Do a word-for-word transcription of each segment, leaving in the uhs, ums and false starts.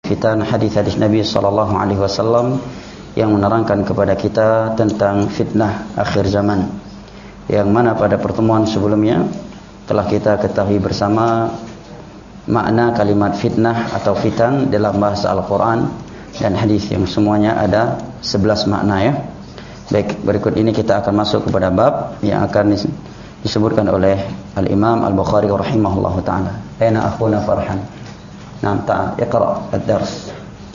fitan hadis-hadis Nabi sallallahu alaihi wasallam yang menerangkan kepada kita tentang fitnah akhir zaman, yang mana pada pertemuan sebelumnya telah kita ketahui bersama makna kalimat fitnah atau fitan dalam bahasa Al-Quran dan hadis, yang semuanya ada sebelas makna ya. Baik, berikut ini kita akan masuk kepada bab yang akan disebutkan oleh Al-Imam Al-Bukhari rahimahullahu ta'ala. Aina akhuna Farhan? Naam, ta'al, iqra' ad-dars.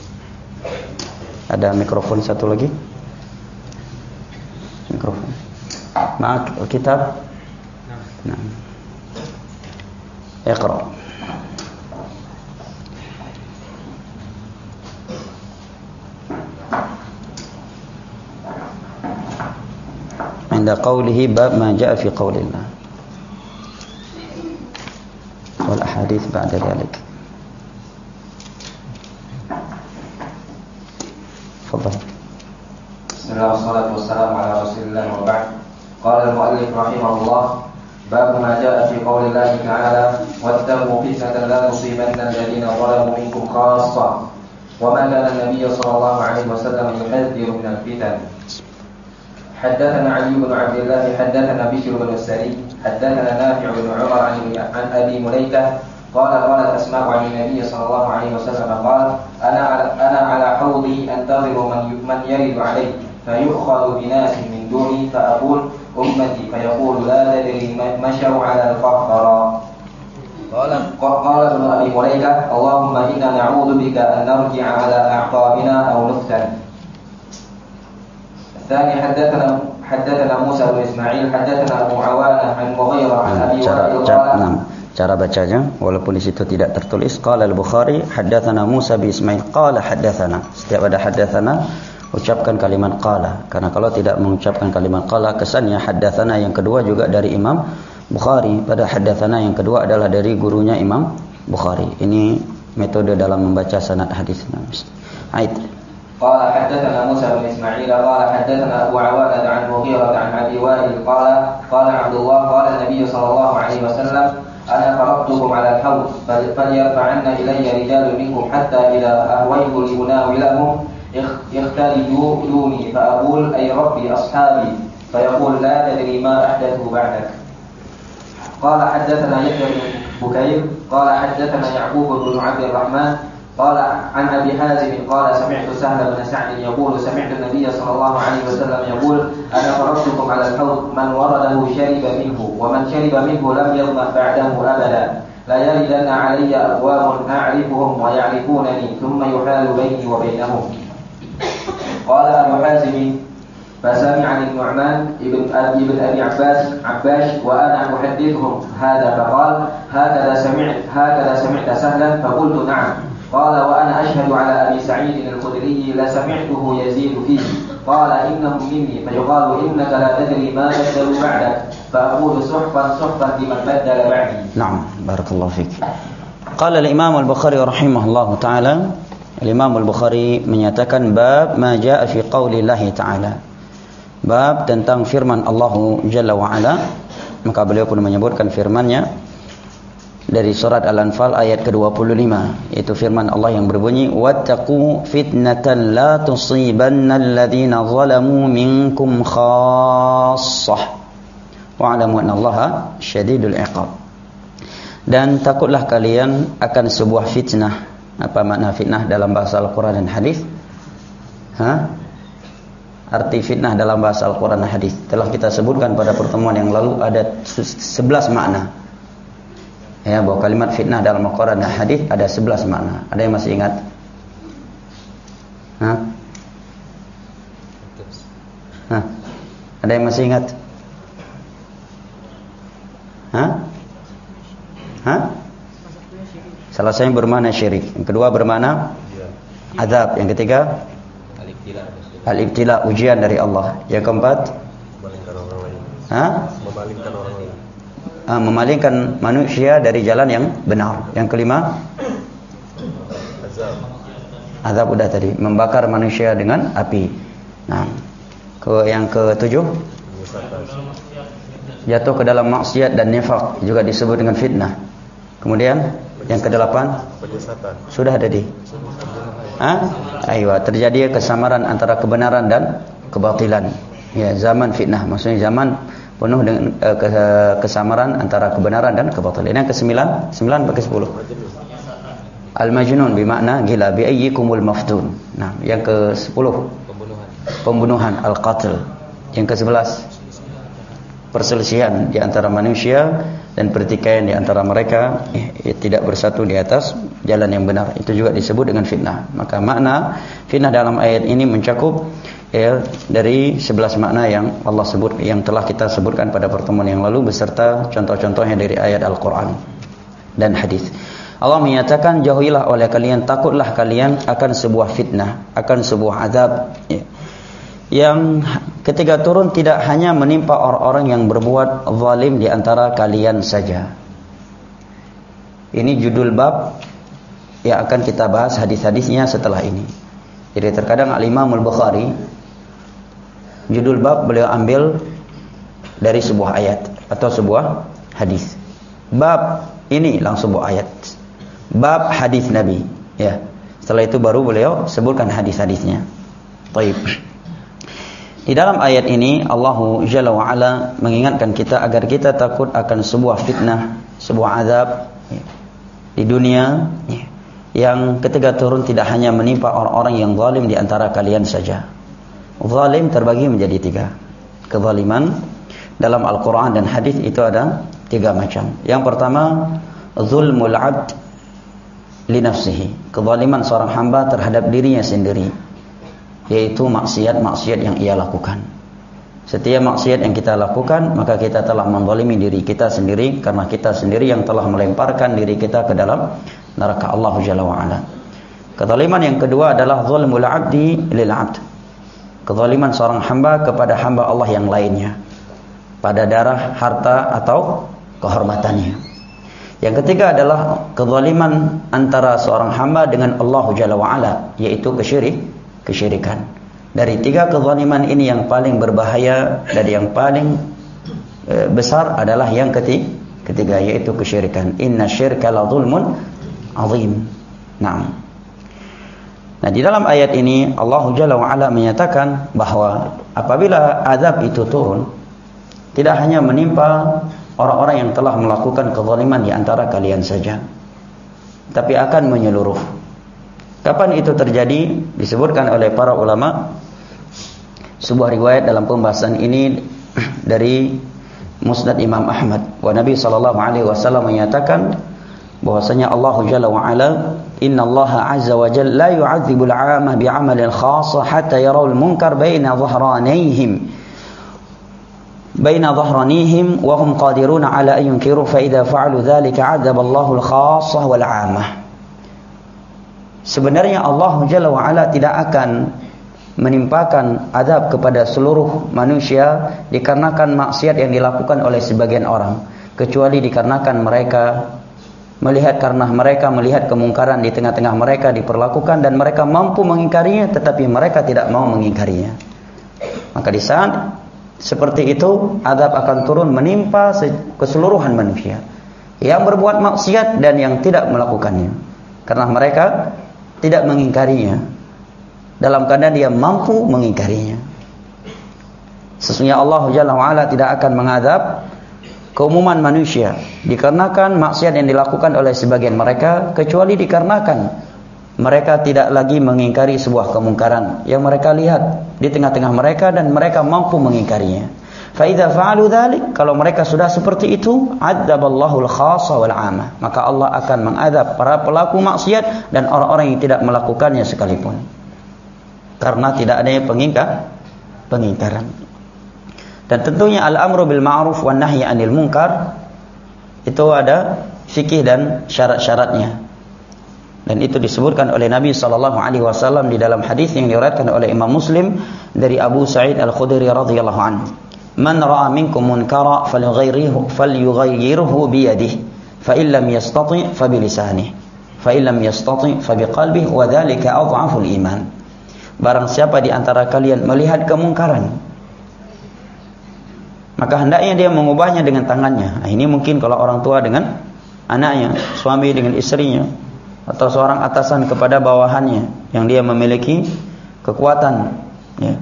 Ada mikrofon satu lagi? Mikrofon. Ma'ak kitab? Naam. Iqra'. عند قوله باب ما جاء في قول الله والأحاديث بعد ذلك. تفضل. بسم الله والصلاة والسلام على رسول الله وبعد. قال المؤلف رحمه الله باب ما جاء في قول الله تعالى واتقوا فتنة لا تصيبن الذين ظلموا منكم خاصة وما كان النبي صلى الله عليه وسلم يحذر من الفتن. حدثنا علي بن عبد الله حدثنا بشر بن السري حدثنا نافع بن عمر عن أبي مليكة قال قالت أسماء عن النبي صلى الله عليه وسلم قال أنا على أنا على حوضي أنتظر من من يرد علي فيؤخذ بناس من دوني فأقول أمتي فيقول لا تدري مشوا على الفقراء. قال قال ابن أبي مليكة اللهم إنا نعوذ بك أن نرجع على أعقابنا أو نفتن. الثاني حدثنا حدثنا موسى بن إسماعيل حدثنا أبو عوانة عن مغيرة عن أبي وائل قال. Cara bacanya walaupun di situ tidak tertulis. Qala al-Bukhari haddatsana Musa bin Ismail qala haddatsana. Setiap ada haddatsana ucapkan kalimat qala, karena kalau tidak mengucapkan kalimat qala kesannya haddatsana yang kedua juga dari Imam Bukhari, pada haddatsana yang kedua adalah dari gurunya Imam Bukhari. Ini metode dalam membaca sanad hadis. Ait. قال حدثنا موسى بن إسماعيل قال حدثنا أبو عوانة عن مغيرة عن أبي وائل قال قال عبد الله قال النبي صلى الله عليه وسلم أنا فرضتكم على الحوض فليرفعن إلي رجال منكم حتى إذا أهويت لأناولهم اختلجوا دوني فأقول أي ربي أصحابي فيقول لا تدري ما أحدثوا بعدك. قال حدثنا يحيى بن بكير قال حدثنا يعقوب بن عبد الرحمن قال عن أبي حازم قال سمعت سهل بن سعد يقول سمعت النبي صلى الله عليه وسلم يقول أنا فرضتكم على الحوض من ورده شرب منه ومن شرب منه لم يظمأ بعده أبدا لا يردن علي أقوام أعرفهم ويعرفونني ثم يحال بيني وبينهم. قال أبو حازم فسمعني النعمان ابن أبي ابن أبي عباس عباش وأنا أحدثهم هذا فقال هكذا سمعت هكذا سمعت سهلا فقلت نعم. قال وأنا أشهد على أبي سعيد الخدري لسمعته يزيد فيه قال إنهم مني فيقال إنك لا تدري ما بدلوا بعدك فأقول سحفا سحفا لمن بدل بعدي. نعم بارك الله فيك. قال الإمام البخاري رحمه الله تعالى. الإمام البخاري menyatakan bab ma jaa fi qaulillahi ta'ala, bab tentang firman Allah Jalla wa Ala. Maka beliau pun menyebutkan firman-Nya dari surat Al-Anfal ayat ke dua puluh lima, yaitu firman Allah yang berbunyi wattaqu fitnatan la tusibanna alladhina zalamu minkum khassah wa'lamu annallaha syadidul iqab. Dan takutlah kalian akan sebuah fitnah. Apa makna fitnah dalam bahasa Al-Quran dan hadis? Ha? Arti fitnah dalam bahasa Al-Quran dan hadis telah kita sebutkan pada pertemuan yang lalu, ada sebelas makna. Ya, bahwa kalimat fitnah dalam Al-Quran dan hadis ada sebelas makna. Ada yang masih ingat? Hah? Hah? Ada yang masih ingat? Hah? Hah? Salah satunya bermakna syirik, yang kedua bermakna azab, yang ketiga al-ibtila, ujian dari Allah, yang keempat memalingkan orang lain. Hah? Memalingkan orang lain. Uh, memalingkan manusia dari jalan yang benar. Yang kelima azab. Azab udah tadi, membakar manusia dengan api. Nah, ke yang ketujuh jatuh ke dalam maksiat dan nifaq, juga disebut dengan fitnah. Kemudian yang kedelapan sudah ada di ah, aywa, terjadi kesamaran antara kebenaran dan kebatilan. Ya, zaman fitnah, maksudnya zaman penuh dengan uh, kesamaran antara kebenaran dan kebatilan. Yang kesembilan, sembilan bagi sepuluh. Al-majnun bermakna gila, bi ayyikumul maftun. Nah, yang ke sepuluh pembunuhan. Pembunuhan al-qatl. Yang ke sebelas perselisihan di antara manusia dan pertikaian di antara mereka, eh, tidak bersatu di atas jalan yang benar. Itu juga disebut dengan fitnah. Maka makna fitnah dalam ayat ini mencakup ya, dari sebelas makna yang Allah sebut, yang telah kita sebutkan pada pertemuan yang lalu beserta contoh-contohnya dari ayat Al-Qur'an dan hadis. Allah menyatakan, jauhilah oleh kalian, takutlah kalian akan sebuah fitnah, akan sebuah azab ya, yang ketika turun tidak hanya menimpa orang-orang yang berbuat zalim di antara kalian saja. Ini judul bab yang akan kita bahas hadis-hadisnya setelah ini. Jadi terkadang Al-Imam Al-Bukhari judul bab beliau ambil dari sebuah ayat atau sebuah hadis. Bab ini langsung sebuah ayat. Bab hadis Nabi, ya. Setelah itu baru beliau sebutkan hadis-hadisnya. Baik. Di dalam ayat ini Allah Jalla wa Ala mengingatkan kita agar kita takut akan sebuah fitnah, sebuah azab ya, di dunia ya, yang ketika turun tidak hanya menimpa orang-orang yang zalim di antara kalian saja. Zalim terbagi menjadi tiga. Kezaliman dalam Al-Quran dan hadis itu ada tiga macam. Yang pertama, zulmul abd li nafsihi, kezaliman seorang hamba terhadap dirinya sendiri, yaitu maksiat-maksiat yang ia lakukan. Setiap maksiat yang kita lakukan, maka kita telah menzalimi diri kita sendiri, karena kita sendiri yang telah melemparkan diri kita ke dalam neraka Allah Jalla wa Ala. Kezaliman yang kedua adalah zulmul abdi lil abd, kezaliman seorang hamba kepada hamba Allah yang lainnya pada darah, harta atau kehormatannya. Yang ketiga adalah kezaliman antara seorang hamba dengan Allah Jalla wa Ala, yaitu kesyirik, kesyirikan. Dari tiga kezaliman ini yang paling berbahaya dan yang paling e, besar adalah yang ketiga, ketiga yaitu kesyirikan. Inna syirka la zulmun azim. Naam. Nah, di dalam ayat ini Allah Jalla wa Ala menyatakan bahwa apabila azab itu turun, tidak hanya menimpa orang-orang yang telah melakukan kezaliman di antara kalian saja, tapi akan menyeluruh. Kapan itu terjadi? Disebutkan oleh para ulama sebuah riwayat dalam pembahasan ini dari Musnad Imam Ahmad. Wa Nabi sallallahu alaihi wasallam menyatakan bahwasanya Allah Jalla wa Ala, inna Allah azza wa jalla la yu'adzibul 'amah bi'amalin khassa hatta yarawul munkar baina dhahranayhim baina dhahranihim wa hum qadiruna ala an yunkiru fa idza fa'alu dzalika 'adzaba Allahu al-khassah wal 'ammah. Sebenarnya Allah Jalla wa Ala tidak akan menimpakan azab kepada seluruh manusia dikarenakan maksiat yang dilakukan oleh sebagian orang, kecuali dikarenakan mereka melihat karena mereka melihat kemungkaran di tengah-tengah mereka diperlakukan dan mereka mampu mengingkarinya, tetapi mereka tidak mau mengingkarinya. Maka di saat seperti itu azab akan turun menimpa keseluruhan manusia yang berbuat maksiat dan yang tidak melakukannya, karena mereka tidak mengingkarinya dalam keadaan dia mampu mengingkarinya. Sesungguhnya Allah Jalla wa Ala tidak akan mengazab keumuman manusia dikarenakan maksiat yang dilakukan oleh sebagian mereka, kecuali dikarenakan mereka tidak lagi mengingkari sebuah kemungkaran yang mereka lihat di tengah-tengah mereka dan mereka mampu mengingkarinya. Fa idza fa'alu dzalik, kalau mereka sudah seperti itu, adzaballahu al-khassa wal 'amma, maka Allah akan mengadab para pelaku maksiat dan orang-orang yang tidak melakukannya sekalipun, karena tidak adanya pengingkar pengingkaran. Dan tentunya al-amru bil ma'ruf wan nahyi 'anil munkar itu ada fikih dan syarat-syaratnya. Dan itu disebutkan oleh Nabi sallallahu alaihi wasallam di dalam hadis yang diriwayatkan oleh Imam Muslim dari Abu Sa'id Al-Khudri radhiyallahu anhu. Man ra'a minkum munkara falyughayyirhu falyughayyirhu bi yadihi, fa in lam yastati' fa bi lisanihi, fa in lam yastati' fa bi qalbihi, wa dzalika adhaful iman. Barang siapa di antara kalian melihat kemungkaran, maka hendaknya dia mengubahnya dengan tangannya. Nah, ini mungkin kalau orang tua dengan anaknya, suami dengan istrinya, atau seorang atasan kepada bawahannya, yang dia memiliki kekuatan, ya.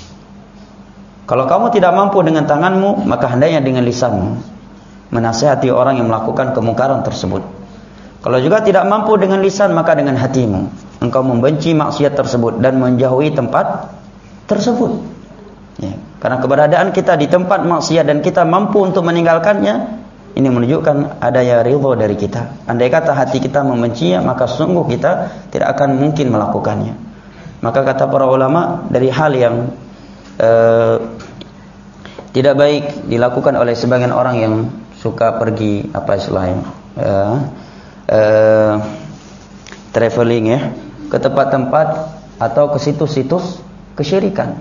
Kalau kamu tidak mampu dengan tanganmu, maka hendaknya dengan lisanmu menasihati orang yang melakukan kemungkaran tersebut. Kalau juga tidak mampu dengan lisan, maka dengan hatimu engkau membenci maksiat tersebut dan menjauhi tempat tersebut, ya. Karena keberadaan kita di tempat maksiat dan kita mampu untuk meninggalkannya, ini menunjukkan adanya ridho dari kita. Andai kata hati kita membencinya, maka sungguh kita tidak akan mungkin melakukannya. Maka kata para ulama, dari hal yang uh, tidak baik dilakukan oleh sebagian orang yang suka pergi apa istilahnya, uh, uh, traveling, ya, ke tempat-tempat atau ke situs-situs kesyirikan.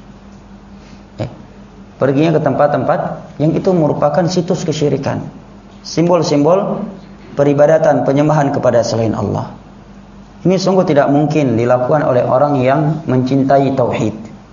Perginya ke tempat-tempat yang itu merupakan situs kesyirikan, simbol-simbol peribadatan, penyembahan kepada selain Allah. Ini sungguh tidak mungkin dilakukan oleh orang yang mencintai tauhid,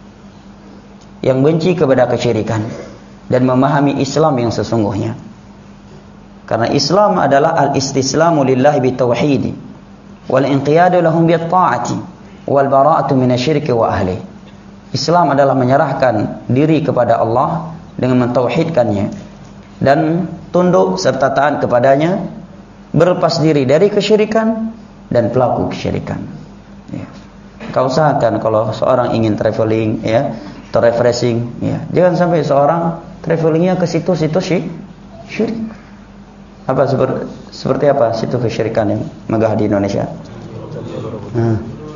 yang benci kepada kesyirikan dan memahami Islam yang sesungguhnya. Karena Islam adalah al-istislamu lillahi bitauhid wal inqiyadu lahum bitta'ati wal bara'atu minasyirki wa ahlihi. Islam adalah menyerahkan diri kepada Allah dengan mentauhidkannya dan tunduk serta taat kepadanya, berlepas diri dari kesyirikan dan pelaku kesyirikan, ya. Kau usahakan kalau seorang ingin traveling, ya, atau refreshing, ya, jangan sampai seorang travelingnya ke situs-situs syirik. Apa seperti, seperti apa situs kesyirikan yang megah di Indonesia? Hmm.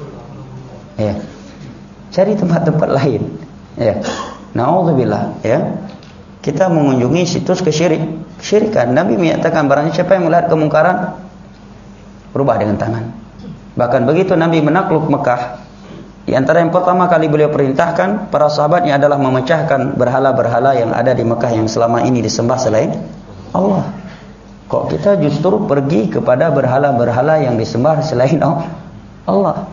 Ya. Cari tempat-tempat lain, ya. Na'udzubillah, ya. Kita mengunjungi situs kesyirik, kesyirikan. Nabi menyatakan barang siapa yang melihat kemungkaran, berubah dengan tangan. Bahkan begitu Nabi menakluk Mekah, di antara yang pertama kali beliau perintahkan para sahabatnya adalah memecahkan berhala-berhala yang ada di Mekah yang selama ini disembah selain Allah. Kok kita justru pergi kepada berhala-berhala yang disembah selain Allah?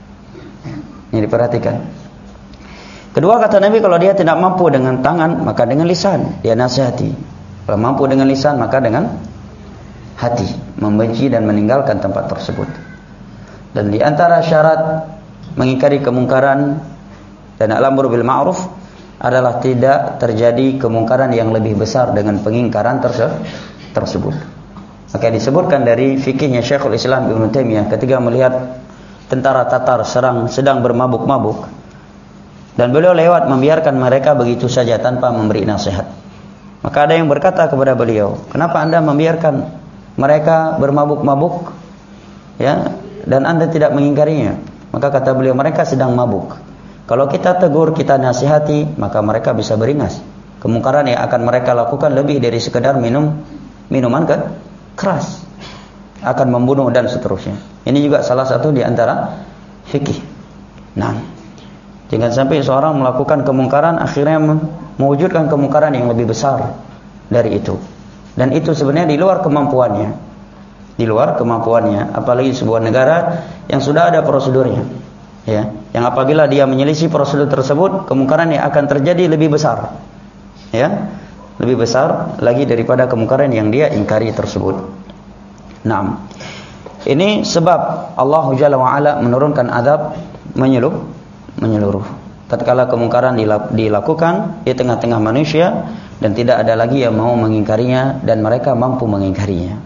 Ini diperhatikan. Kedua, kata Nabi, kalau dia tidak mampu dengan tangan, maka dengan lisan dia nasihati. Kalau mampu dengan lisan, maka dengan hati membenci dan meninggalkan tempat tersebut. Dan di antara syarat mengingkari kemungkaran dan al-amru bil ma'ruf adalah tidak terjadi kemungkaran yang lebih besar dengan pengingkaran tersebut. Maka disebutkan dari fikihnya Syekhul Islam Ibnu Taimiyah ketika melihat tentara Tatar serang sedang bermabuk-mabuk, dan beliau lewat membiarkan mereka begitu saja tanpa memberi nasihat. Maka ada yang berkata kepada beliau, kenapa anda membiarkan mereka bermabuk-mabuk, ya, dan anda tidak mengingkarinya? Maka kata beliau, mereka sedang mabuk. Kalau kita tegur, kita nasihati, maka mereka bisa beringas. Kemungkaran yang akan mereka lakukan lebih dari sekedar minum minuman kan keras, akan membunuh dan seterusnya. Ini juga salah satu di antara fikih. Nah, jangan sampai seorang melakukan kemungkaran akhirnya mewujudkan kemungkaran yang lebih besar dari itu. Dan itu sebenarnya di luar kemampuannya. Di luar kemampuannya, apalagi sebuah negara yang sudah ada prosedurnya, ya. Yang apabila dia menyelisih prosedur tersebut, kemungkaran yang akan terjadi lebih besar. Ya. Lebih besar lagi daripada kemungkaran yang dia ingkari tersebut. Nah, ini sebab Allah Jalla wa Ala menurunkan azab menyeluruh menyeluruh. Tatkala kemungkaran dilakukan di tengah-tengah manusia dan tidak ada lagi yang mau mengingkarinya dan mereka mampu mengingkarinya.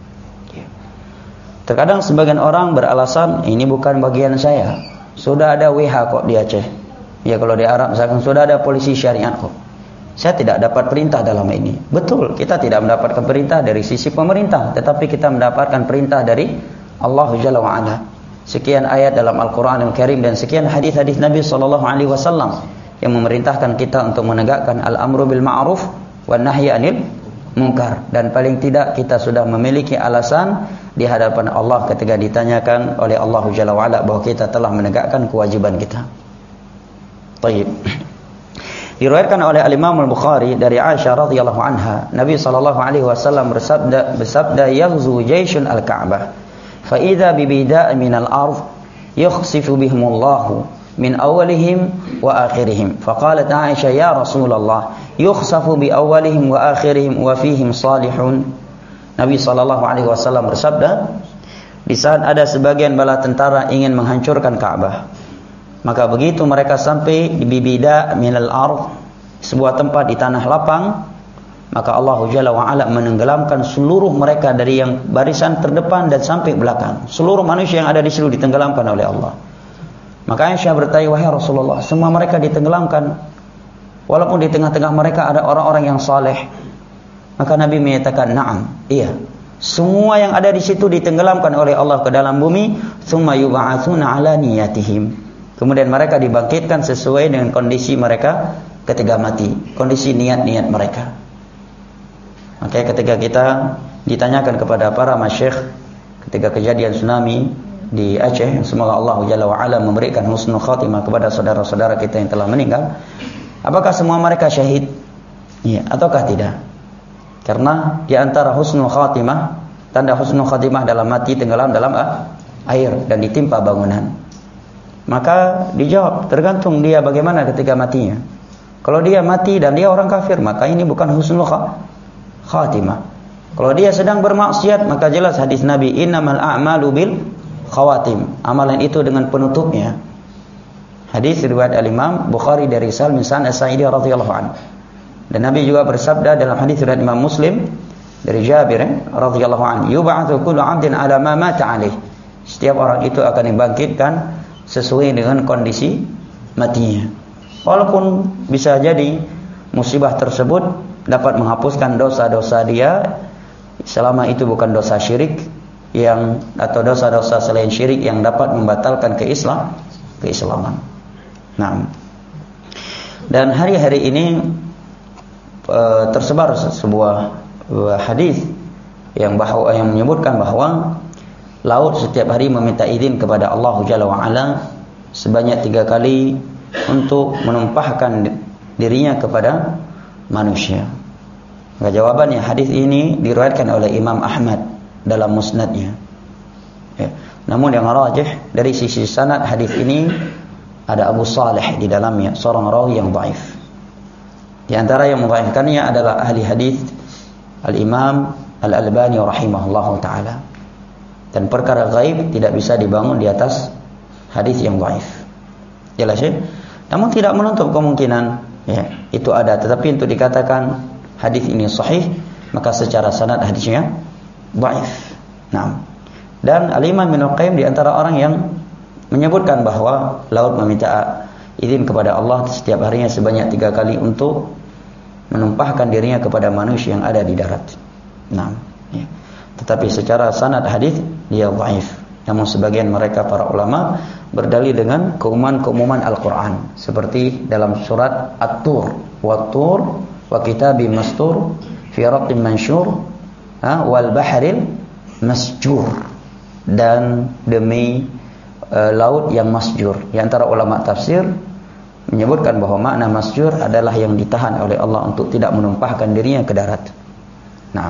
Terkadang sebagian orang beralasan ini bukan bagian saya. Sudah ada W H kok di Aceh. Ya kalau di Arab misalkan sudah ada polisi syariat kok. Saya tidak dapat perintah dalam ini. Betul, kita tidak mendapatkan perintah dari sisi pemerintah, tetapi kita mendapatkan perintah dari Allah Jalla wa Ala. Sekian ayat dalam Al-Quran Al-Karim dan sekian hadis-hadis Nabi sallallahu alaihi wasallam yang memerintahkan kita untuk menegakkan al-amru bil ma'ruf wan nahyi 'anil munkar. Dan paling tidak kita sudah memiliki alasan di hadapan Allah ketika ditanyakan oleh Allah Jalla wa Ala bahwa kita telah menegakkan kewajiban kita. Baik. Diriwayatkan oleh Al-Imam Al-Bukhari dari Aisyah radhiyallahu anha, Nabi sallallahu alaihi wasallam bersabda bersabda yaghzu jayshun al-Ka'bah fa idza bi bida'in min al-ard yakhsifu bihimullahu min awwalihim wa akhirihim. Faqalat Aisyah ya Rasulullah yukhsafu bi awwalihim wa akhirihim wa fihim salihun. Nabi sallallahu alaihi wasallam bersabda, di saat ada sebagian bala tentara ingin menghancurkan Ka'bah. Maka begitu mereka sampai di bibida minal ard, sebuah tempat di tanah lapang, maka Allah Jalla wa Ala menenggelamkan seluruh mereka dari yang barisan terdepan dan sampai belakang. Seluruh manusia yang ada di situ ditenggelamkan oleh Allah. Maka Aisyah bertanya, wahai Rasulullah, semua mereka ditenggelamkan, walaupun di tengah-tengah mereka ada orang-orang yang saleh. Maka Nabi menyatakan, na'am, iya. Semua yang ada di situ ditenggelamkan oleh Allah ke dalam bumi, tsumma yub'atsuna 'ala niyatihim. Kemudian mereka dibangkitkan sesuai dengan kondisi mereka ketika mati, kondisi niat-niat mereka. Maka ketika kita ditanyakan kepada para masyayikh ketika kejadian tsunami di Aceh, semoga Allah Jalla wa Ala memberikan husnul khatimah kepada saudara-saudara kita yang telah meninggal, apakah semua mereka syahid? Ya, ataukah tidak? Karena di antara husnul khatimah, tanda husnul khatimah dalam mati tenggelam dalam ah, air dan ditimpa bangunan. Maka dijawab, tergantung dia bagaimana ketika matinya. Kalau dia mati dan dia orang kafir, maka ini bukan husnul khatimah. Kalau dia sedang bermaksiat, maka jelas hadis Nabi, innamal a'malu bil khawatim. Amalan itu dengan penutupnya. Hadis riwayat al-Imam Bukhari dari Sahl bin Sa'd As-Sa'idi radhiyallahu anhu. Dan Nabi juga bersabda dalam hadis riwayat Imam Muslim dari Jabir radhiyallahu anhu, yub'atsu kullu 'abdin 'ala ma mata 'alaih. Setiap orang itu akan dibangkitkan sesuai dengan kondisi matinya. Walaupun bisa jadi musibah tersebut dapat menghapuskan dosa-dosa dia selama itu bukan dosa syirik yang atau dosa-dosa selain syirik yang dapat membatalkan keislam, keislaman. Nah, dan hari-hari ini e, tersebar sebuah e, hadis yang bahwa yang menyebutkan bahwa laut setiap hari meminta izin kepada Allah Jalla wa Ala sebanyak tiga kali untuk menumpahkan dirinya kepada manusia. Maka jawabannya, hadis ini diriwayatkan oleh Imam Ahmad dalam musnadnya. Ya. Namun yang rajih dari sisi sanad hadis ini ada Abu Saleh di dalamnya, seorang rawi yang dhaif. Di antara yang mendhaifkannya adalah ahli hadis Al-Imam Al-Albani rahimahullahu taala. Dan perkara gaib tidak bisa dibangun di atas hadis yang dhaif. Jelas ya? Namun tidak menutup kemungkinan ya, itu ada, tetapi untuk dikatakan hadis ini sahih, maka secara sanad hadisnya dhaif. Nah, dan Al-Imam Ibnu Qayyim di antara orang yang menyebutkan bahwa laut meminta izin kepada Allah setiap harinya sebanyak tiga kali untuk menumpahkan dirinya kepada manusia yang ada di darat. Nah, ya. Tetapi secara sanad hadis dia dhaif. Namun sebagian mereka para ulama berdalil dengan keumuman-keumuman Al-Qur'an seperti dalam surat At-Tur, Wat-Tur wa kitabim mastur fi raqqin mansyur wal bahril masjur, dan demi uh, laut yang masjur. Di antara ulama tafsir menyebutkan bahwa makna masjur adalah yang ditahan oleh Allah untuk tidak menumpahkan dirinya ke darat. Nah,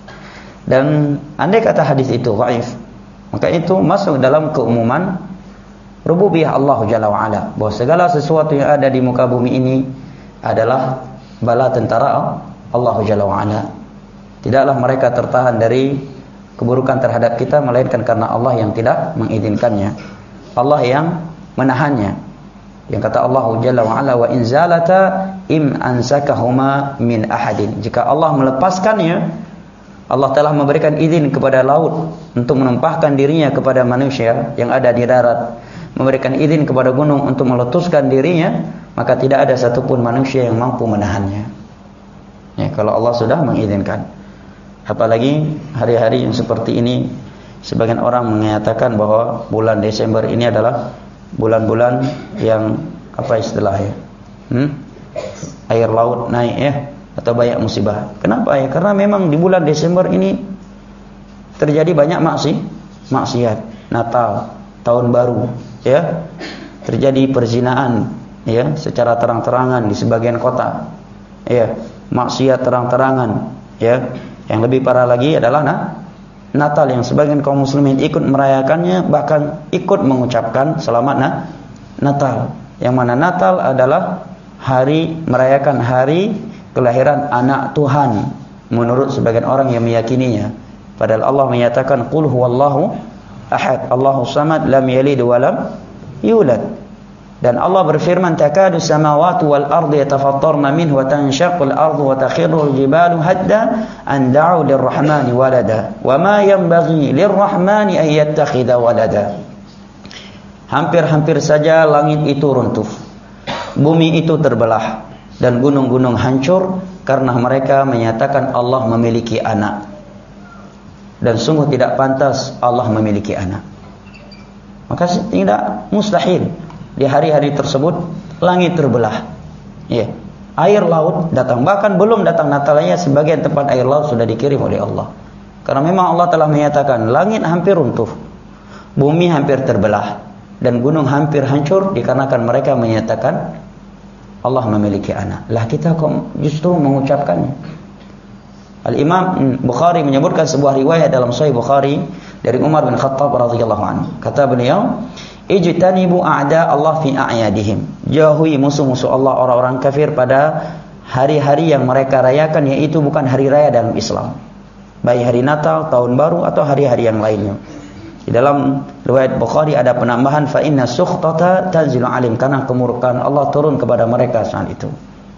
dan andai kata hadis itu dhaif, maka itu masuk dalam keumuman rububiyah Allah Jalla wa Ala, bahwa segala sesuatu yang ada di muka bumi ini adalah bala tentara Allah Jalla wa Ala. Tidaklah mereka tertahan dari keburukan terhadap kita melainkan karena Allah yang tidak mengizinkannya. Allah yang menahannya. Yang kata Allah Jalla wa Ala, wa in zalata im ansakahuma min ahadin. Jika Allah melepaskannya, Allah telah memberikan izin kepada laut untuk menumpahkan dirinya kepada manusia yang ada di darat, memberikan izin kepada gunung untuk meletuskan dirinya, maka tidak ada satupun manusia yang mampu menahannya. Ya, kalau Allah sudah mengizinkan. Apalagi hari-hari yang seperti ini, sebagian orang mengatakan bahwa bulan Desember ini adalah bulan-bulan yang apa istilahnya? Hmm? Air laut naik ya, atau banyak musibah. Kenapa ya? Karena memang di bulan Desember ini terjadi banyak maksi, maksiat, Natal, tahun baru, ya. Terjadi perzinaan ya, secara terang-terangan di sebagian kota. Ya, maksiat terang-terangan, ya. Yang lebih parah lagi adalah nah, Natal yang sebagian kaum muslimin ikut merayakannya, bahkan ikut mengucapkan selamat nah, Natal. Yang mana Natal adalah hari merayakan hari kelahiran anak Tuhan menurut sebagian orang yang meyakininya. Padahal Allah menyatakan qul huwallahu ahad, Allahus samad, lam yalid wa lam yulad. Dan Allah berfirman, takadu samawati wal ardi yatafattarna minhu wa tanshaqqul ardu wa takhirrul jibalu hadda an da'u lirrahmani walada wa ma yanbaghi lirrahmani an yattakhidha walada. Hampir-hampir saja langit itu runtuh, bumi itu terbelah, dan gunung-gunung hancur karena mereka menyatakan Allah memiliki anak. Dan sungguh tidak pantas Allah memiliki anak. Maka tidak mustahil di hari-hari tersebut langit terbelah, ya, air laut datang, bahkan belum datang Natalnya sebagian tempat air laut sudah dikirim oleh Allah. Karena memang Allah telah menyatakan langit hampir runtuh, bumi hampir terbelah, dan gunung hampir hancur dikarenakan mereka menyatakan Allah memiliki anak. Lah kita kok justru mengucapkannya. Al-Imam Bukhari menyebutkan sebuah riwayat dalam Sahih Bukhari dari Umar bin Khattab radhiyallahu anhu. Kata beliau, ijtanibu a'da Allah fi a'yadihim. Jauhi musuh-musuh Allah, orang-orang kafir pada hari-hari yang mereka rayakan, yaitu bukan hari raya dalam Islam, baik hari Natal, tahun baru, atau hari-hari yang lainnya. Di dalam riwayat Bukhari ada penambahan, fa inna sukhtata tanzilu alim, karena kemurkaan Allah turun kepada mereka saat itu.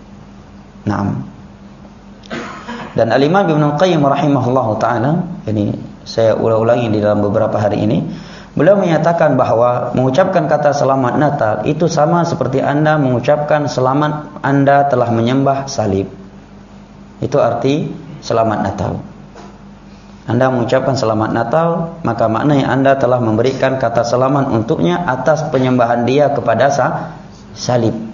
Naam. Dan Al-Imam Ibnu Qayyim rahimahullahu taala, ini saya ulang-ulangi di dalam beberapa hari ini, beliau menyatakan bahwa mengucapkan kata selamat Natal itu sama seperti Anda mengucapkan selamat Anda telah menyembah salib. Itu arti selamat Natal. Anda mengucapkan selamat Natal, maka maknanya Anda telah memberikan kata selamat untuknya atas penyembahan dia kepada salib.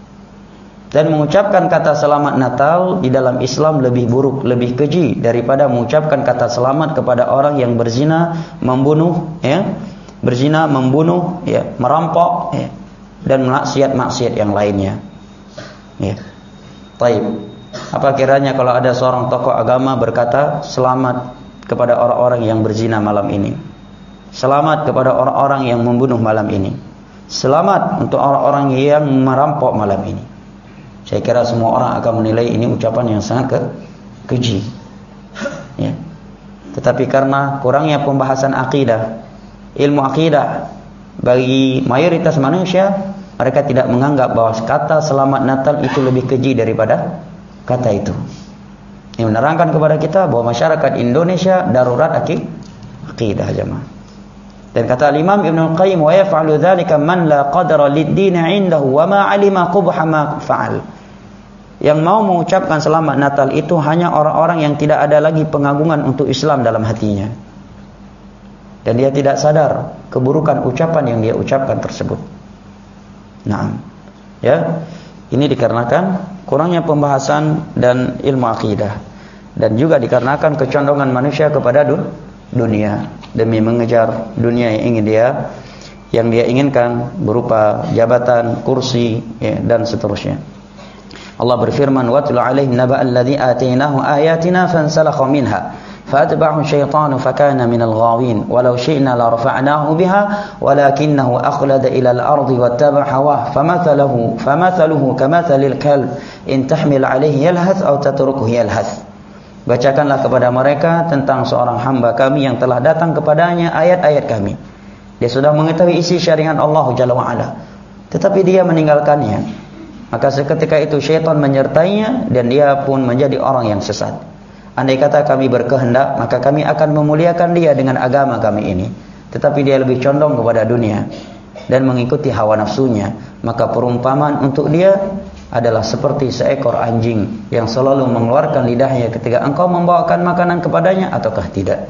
Dan mengucapkan kata selamat Natal di dalam Islam lebih buruk, lebih keji daripada mengucapkan kata selamat kepada orang yang berzina, membunuh, ya, berzina, membunuh, ya, merampok, ya, dan maksiat-maksiat yang lainnya. Ya. Taib. Apa kiranya kalau ada seorang tokoh agama berkata selamat kepada orang-orang yang berzina malam ini, selamat kepada orang-orang yang membunuh malam ini, selamat untuk orang-orang yang merampok malam ini, saya kira semua orang akan menilai ini ucapan yang sangat ke, keji. Ya. Tetapi karena kurangnya pembahasan akidah, ilmu akidah bagi mayoritas manusia, mereka tidak menganggap bahwa kata selamat Natal itu lebih keji daripada kata itu. Ini menerangkan kepada kita bahwa masyarakat Indonesia darurat akidah, jemaah. Dan kata Imam Ibnu Qayyim, wa yaf'alu dzalika man la qadara lid-din 'indahu wa ma 'alima qubha ma fa'al. Yang mau mengucapkan selamat Natal itu hanya orang-orang yang tidak ada lagi pengagungan untuk Islam dalam hatinya, dan dia tidak sadar keburukan ucapan yang dia ucapkan tersebut. Nah, ya, ini dikarenakan kurangnya pembahasan dan ilmu akidah, dan juga dikarenakan kecondongan manusia kepada dunia demi mengejar dunia yang ingin dia yang dia inginkan berupa jabatan, kursi, ya, dan seterusnya. Allah berfirman, وَاتْلُ عَلَيْهِمْ نَبَأَ الَّذِي آتَيْنَاهُ آيَاتِنَا فَانْسَلَخَ مِنْهَا فَأَتْبَعَهُ الشَّيْطَانُ فَكَانَ مِنَ الْغَاوِينَ وَلَوْ شِئْنَا لَرَفَعْنَاهُ بِهَا وَلَكِنَّهُ أَخْلَدَ إِلَى الْأَرْضِ وَاتَّبَعَ هَوَاهُ فَمَثَلُهُ فَمَثَلُهُ كَمَثَلِ الْكَلْبِ إِنْ تَحْمِلْ عَلَيْهِ يَلْهَثْ أَوْ تَتْرُكْهُ يَلْهَثْ. Bacakanlah kepada mereka tentang seorang hamba kami yang telah datang kepadanya ayat-ayat kami. Dia sudah mengetahui isi syariat Allah Jalla wa'ala, tetapi dia meninggalkannya. Maka seketika itu syaitan menyertainya dan dia pun menjadi orang yang sesat. Andai kata kami berkehendak, maka kami akan memuliakan dia dengan agama kami ini. Tetapi dia lebih condong kepada dunia dan mengikuti hawa nafsunya. Maka perumpamaan untuk dia adalah seperti seekor anjing yang selalu mengeluarkan lidahnya ketika engkau membawakan makanan kepadanya ataukah tidak.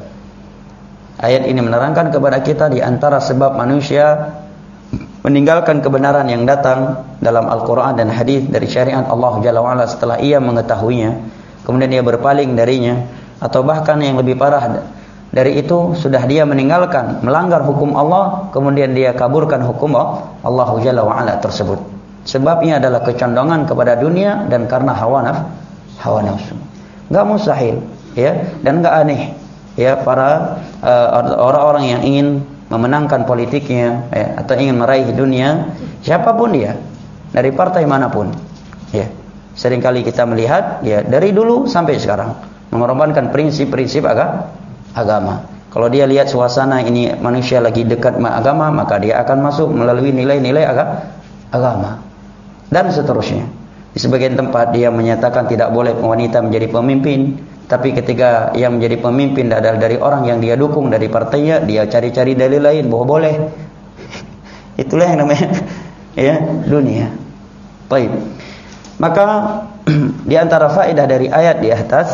Ayat ini menerangkan kepada kita di antara sebab manusia meninggalkan kebenaran yang datang dalam Al-Quran dan hadis dari syariat Allah Jalla wa'ala setelah ia mengetahuinya, kemudian dia berpaling darinya, atau bahkan yang lebih parah dari itu, sudah dia meninggalkan, melanggar hukum Allah, kemudian dia kaburkan hukum Allah Jalla wa'ala tersebut. Sebabnya adalah kecondongan kepada dunia dan karena hawa naf, hawa nafsu. Enggak mustahil, ya, dan enggak aneh, ya, para uh, orang-orang yang ingin memenangkan politiknya, ya, atau ingin meraih dunia, siapapun dia, dari partai manapun, ya, seringkali kita melihat, ya, dari dulu sampai sekarang mengorbankan prinsip-prinsip agama, agama, Kalau dia lihat suasana ini manusia lagi dekat agama, maka dia akan masuk melalui nilai-nilai agama. Dan seterusnya. Di sebagian tempat dia menyatakan tidak boleh wanita menjadi pemimpin, tapi ketika yang menjadi pemimpin adalah dari orang yang dia dukung dari partainya, dia cari-cari dalil lain bahwa boleh. Itulah yang namanya ya dunia. Baik. Maka di antara faedah dari ayat di atas,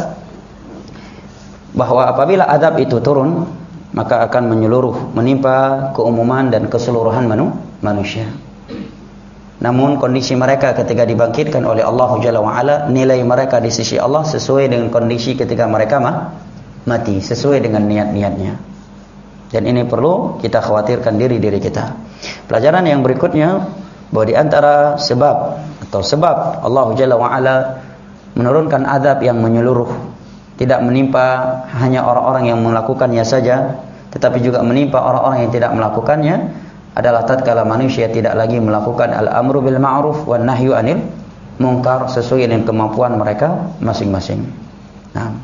bahwa apabila adab itu turun, maka akan menyeluruh, menimpa keumuman dan keseluruhan manu, manusia. Namun kondisi mereka ketika dibangkitkan oleh Allah Jalla wa'ala, nilai mereka di sisi Allah sesuai dengan kondisi ketika mereka mah, mati, sesuai dengan niat-niatnya. Dan ini perlu kita khawatirkan diri-diri kita. Pelajaran yang berikutnya, bahwa di antara sebab atau sebab Allah Jalla wa'ala menurunkan adab yang menyeluruh, tidak menimpa hanya orang-orang yang melakukannya saja, tetapi juga menimpa orang-orang yang tidak melakukannya, adalah tatkala manusia tidak lagi melakukan al-amru bil ma'ruf wan nahyu anil munkar sesuai dengan kemampuan mereka masing-masing. Nah,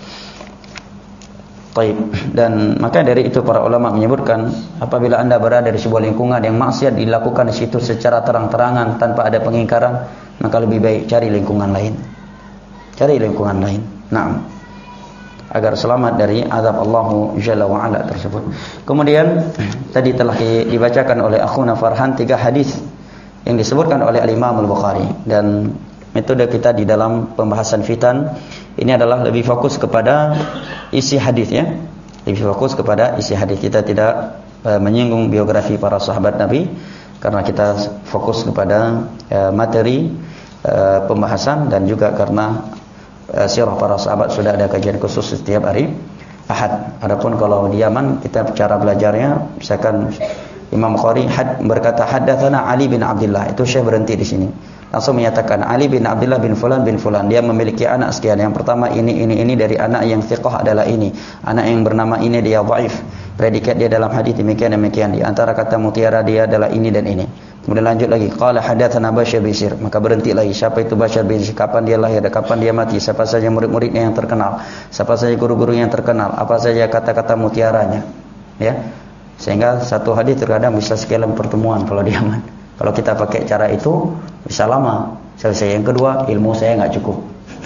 baik. Dan maka dari itu para ulama menyebutkan, apabila Anda berada di sebuah lingkungan yang maksiat dilakukan di situ secara terang-terangan tanpa ada pengingkaran, maka lebih baik cari lingkungan lain. Cari lingkungan lain. Nah, agar selamat dari azab Allah Jalla wa'ala tersebut. Kemudian tadi telah dibacakan oleh akhuna Farhan tiga hadis yang disebutkan oleh Al-Imam Al-Bukhari, dan metode kita di dalam pembahasan fitan ini adalah lebih fokus kepada isi hadis ya. Lebih fokus kepada isi hadis. Kita tidak uh, menyinggung biografi para sahabat Nabi, karena kita fokus kepada uh, materi uh, pembahasan, dan juga karena sirah para sahabat sudah ada kajian khusus setiap hari Ahad. Adapun kalau di Yaman, kita cara belajarnya, misalkan Imam Bukhari had, berkata haddatsana Ali bin Abdullah, itu Syekh berhenti di sini, langsung menyatakan Ali bin Abdullah bin Fulan bin Fulan, dia memiliki anak sekian, yang pertama ini ini ini dari anak yang thiqah adalah ini, anak yang bernama ini dia dhaif, predikat dia dalam hadis demikian demikian, di antara kata mutiara dia adalah ini dan ini. Kemudian lanjut lagi, qala hadatsana Bashar bin Sir, maka berhenti lagi, siapa itu Bashar bin Sir, kapan dia lahir, kapan dia mati, siapa saja murid-muridnya yang terkenal, siapa saja guru-guru yang terkenal, apa saja kata-kata mutiaranya, ya. Sehingga satu hadis terkadang bisa sekian pertemuan kalau di Yaman. Kalau kita pakai cara itu bisa lama selesai. Yang kedua, ilmu saya enggak cukup.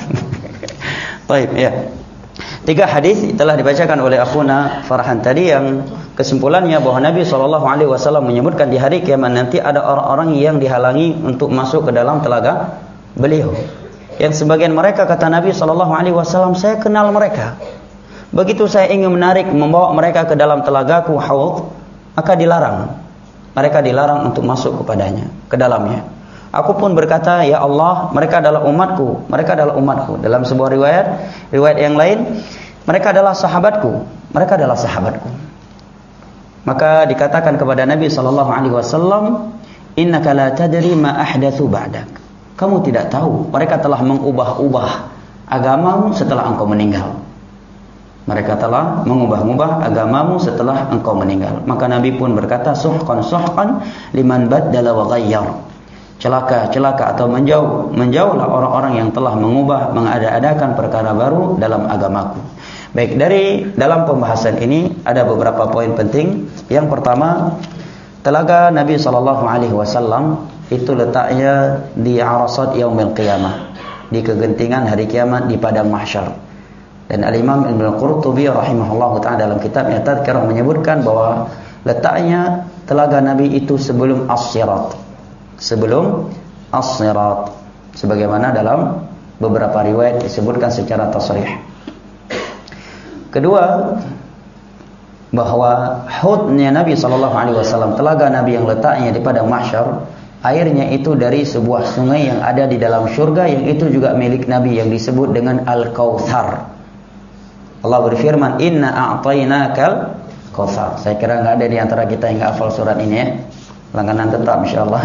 Baik, ya. Tiga hadis telah dibacakan oleh akhuna Farhan tadi, yang kesimpulannya bahwa Nabi shallallahu alaihi wasallam menyebutkan di hari kiamat nanti ada orang-orang yang dihalangi untuk masuk ke dalam telaga beliau. Yang sebagian mereka, kata Nabi shallallahu alaihi wasallam, saya kenal mereka. Begitu saya ingin menarik, membawa mereka ke dalam telagaku haud, maka dilarang. Mereka dilarang untuk masuk kepadanya, ke dalamnya. Aku pun berkata, ya Allah, mereka adalah umatku, mereka adalah umatku. Dalam sebuah riwayat, riwayat yang lain, mereka adalah sahabatku, mereka adalah sahabatku. Maka dikatakan kepada Nabi sallallahu alaihi wasallam, innaka la tadri ma ahdatsu ba'dak. Kamu tidak tahu, mereka telah mengubah-ubah agamamu setelah engkau meninggal. Mereka telah mengubah-ubah agamamu setelah engkau meninggal. Maka Nabi pun berkata, suhqan suhqan liman baddala wa ghayyar. Celaka, celaka atau menjauh, menjauhlah orang-orang yang telah mengubah, mengada-adakan perkara baru dalam agamaku. Baik, dari dalam pembahasan ini ada beberapa poin penting. Yang pertama, telaga Nabi sallallahu alaihi wasallam itu letaknya di arasat yaumil qiyamah, di kegentingan hari kiamat di padang mahsyar. Dan Al-Imam Ibnu Qurtubi rahimahullahu taala dalam kitabnya Tadhkirah menyebutkan bahwa letaknya telaga Nabi itu sebelum as-sirat. Sebelum as-sirat, sebagaimana dalam beberapa riwayat disebutkan secara tasrih. Kedua, bahwa haudnya Nabi sallallahu alaihi wasallam, telaga Nabi yang letaknya di padang mahsyar, airnya itu dari sebuah sungai yang ada di dalam surga, yang itu juga milik Nabi, yang disebut dengan Al-Kautsar. Allah berfirman, inna a'tainakal kautsar. Saya kira enggak ada di antara kita yang enggak hafal surat ini ya. Langganan tetap insyaallah.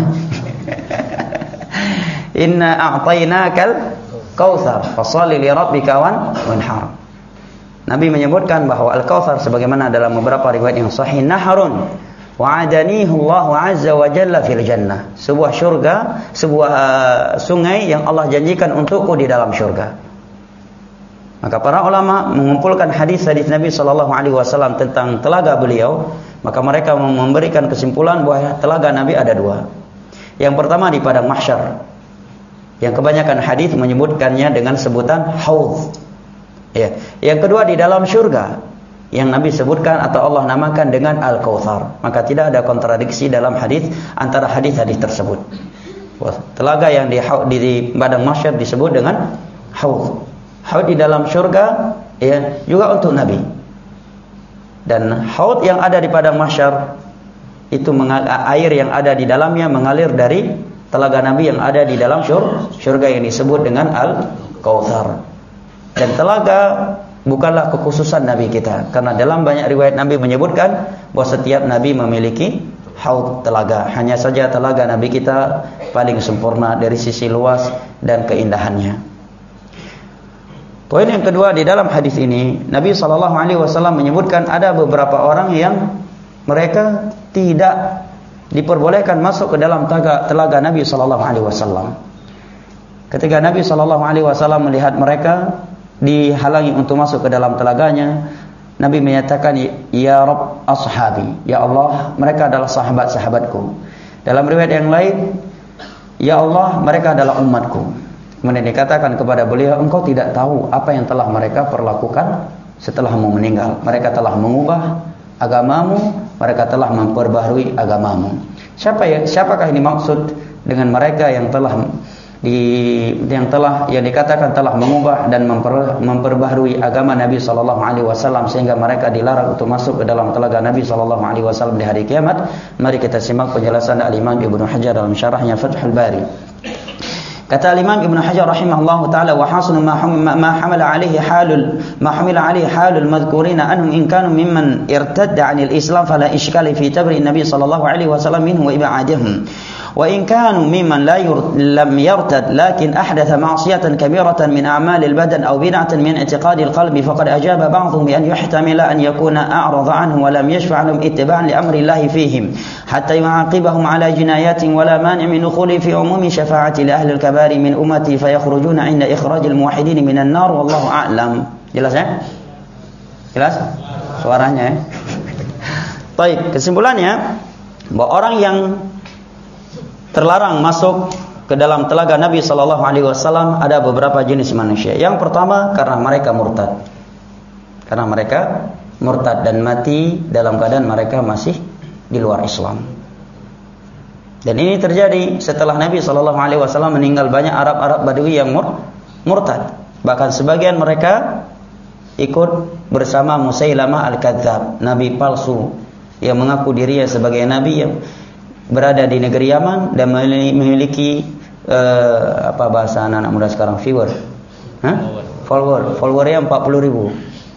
Inna a'tainakal kautsar fashalli li rabbika wanhar. Nabi menyebutkan bahwa Al-Kautsar sebagaimana dalam beberapa riwayat yang sahih, naharun wa'adanihu Allah azza wa jalla fil jannah. Sebuah surga, sebuah uh, sungai yang Allah janjikan untukku di dalam surga. Maka para ulama mengumpulkan hadis-hadis Nabi sallallahu alaihi wasallam tentang telaga beliau, maka mereka memberikan kesimpulan bahwa telaga Nabi ada dua. Yang pertama di padang mahsyar, yang kebanyakan hadis menyebutkannya dengan sebutan haud. Ya. Yang kedua di dalam syurga, yang Nabi sebutkan atau Allah namakan dengan Al-Kautsar. Maka tidak ada kontradiksi dalam hadis antara hadis-hadis tersebut. Telaga yang di, di padang mahsyar disebut dengan haud. Haud di dalam syurga ya, juga untuk Nabi. Dan haud yang ada di padang mahsyar itu air yang ada di dalamnya mengalir dari telaga Nabi yang ada di dalam syurga yang disebut dengan Al-Kautsar. Dan telaga bukanlah kekhususan Nabi kita, karena dalam banyak riwayat Nabi menyebutkan bahwa setiap Nabi memiliki haud telaga. Hanya saja telaga Nabi kita paling sempurna dari sisi luas dan keindahannya. Poin yang kedua di dalam hadis ini, Nabi sallallahu alaihi wasallam menyebutkan ada beberapa orang yang mereka tidak diperbolehkan masuk ke dalam telaga, telaga Nabi sallallahu alaihi wasallam. Ketika Nabi sallallahu alaihi wasallam melihat mereka dihalangi untuk masuk ke dalam telaganya, Nabi menyatakan, ya Rabb ashabi, ya Allah mereka adalah sahabat-sahabatku. Dalam riwayat yang lain, ya Allah mereka adalah umatku. Kemudian dikatakan kepada beliau, engkau tidak tahu apa yang telah mereka perlakukan setelahmu meninggal. Mereka telah mengubah agamamu, mereka telah memperbaharui agamamu. Siapa ya, siapakah ini maksud dengan mereka yang telah di yang telah yang dikatakan telah mengubah dan memper, memperbaharui agama Nabi sallallahu alaihi wasallam sehingga mereka dilarang untuk masuk ke dalam telaga Nabi sallallahu alaihi wasallam di hari kiamat? Mari kita simak penjelasan Al-Imam Ibnu Hajar dalam syarahnya Fathul Bari. Kata Imam Ibnu Hajar rahimahullahu taala, wa hasnu ma ma hamala alaihi halul ma hamila alaihi halul madhkurina annahum in kanu mimman irtadda 'anil islam fala ishkala fi tabri Nabi sallallahu alaihi wasallam minhu wa ib'adihim. وإن كانوا ممن لا لم يرتد لكن أحدث معصية كبيرة من أعمال البدن أو بدعة من اعتقاد القلب فقد أجاب بعضهم بأن يحتمل أن يكون أعرض عنه ولم يشفع لهم اتباعا لأمر الله فيهم حتى يعاقبهم على جنايات ولا مانع من دخول في عموم شفاعة لأهل الكبائر من أمتي فيخرجون عند إخراج الموحدين من النار والله أعلم. Jelas ya? Jelas? Suaranya ya? Baik, kesimpulannya bahwa orang yang terlarang masuk ke dalam telaga Nabi sallallahu alaihi wasallam ada beberapa jenis manusia. Yang pertama karena mereka murtad. Karena mereka murtad dan mati dalam keadaan mereka masih di luar Islam. Dan ini terjadi setelah Nabi sallallahu alaihi wasallam meninggal, banyak Arab-Arab Badui yang mur, murtad. Bahkan sebagian mereka ikut bersama Musailamah Al-Kadzab, nabi palsu yang mengaku dirinya sebagai nabi yang berada di negeri Yaman dan memiliki uh, apa bahasa anak-anak muda sekarang, viewer, huh? follower, followernya empat puluh ribu,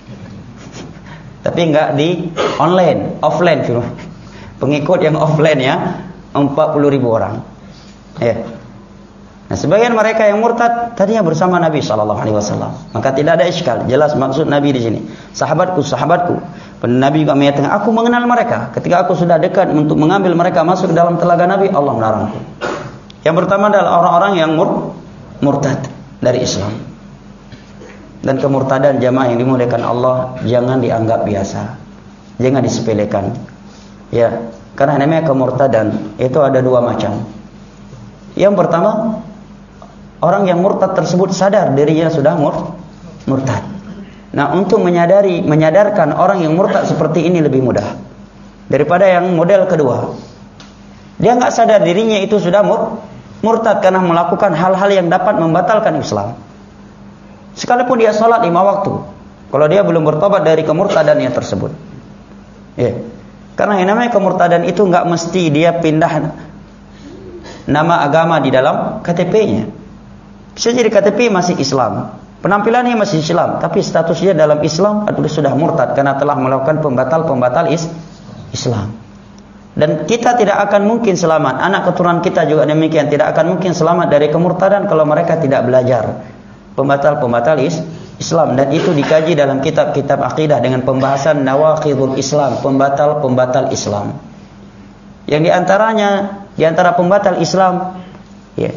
tapi enggak di online, offline, pengikut yang offline ya empat puluh ribu orang. Ya. Nah, sebagian mereka yang murtad tadinya bersama Nabi sallallahu alaihi wasallam, maka tidak ada iskal, jelas maksud Nabi di sini. Sahabatku, sahabatku. Nabi juga menyatakan, aku mengenal mereka. Ketika aku sudah dekat untuk mengambil mereka masuk ke dalam telaga Nabi, Allah melarangku. Yang pertama adalah orang-orang yang mur, murtad dari Islam. Dan kemurtadan jamaah yang dimuliakan Allah jangan dianggap biasa, jangan disepelekan. Ya, karena namanya kemurtadan itu ada dua macam. Yang pertama, orang yang murtad tersebut sadar dirinya sudah mur, murtad. Nah, untuk menyadari, menyadarkan orang yang murtad seperti ini lebih mudah daripada yang model kedua. Dia nggak sadar dirinya itu sudah mur, murtad karena melakukan hal-hal yang dapat membatalkan Islam. Sekalipun dia sholat lima waktu, kalau dia belum bertobat dari kemurtadannya tersebut. Ya, karena yang namanya kemurtadan itu nggak mesti dia pindah nama agama di dalam K T P-nya. Bisa jadi K T P masih Islam, penampilannya masih Islam, tapi statusnya dalam Islam adalah sudah murtad karena telah melakukan pembatal-pembatal is Islam. Dan kita tidak akan mungkin selamat, anak keturunan kita juga demikian, tidak akan mungkin selamat dari kemurtadan kalau mereka tidak belajar pembatal-pembatal is Islam. Dan itu dikaji dalam kitab-kitab akidah dengan pembahasan nawaqidul Islam, pembatal-pembatal Islam. Yang diantaranya, diantara pembatal Islam, ya,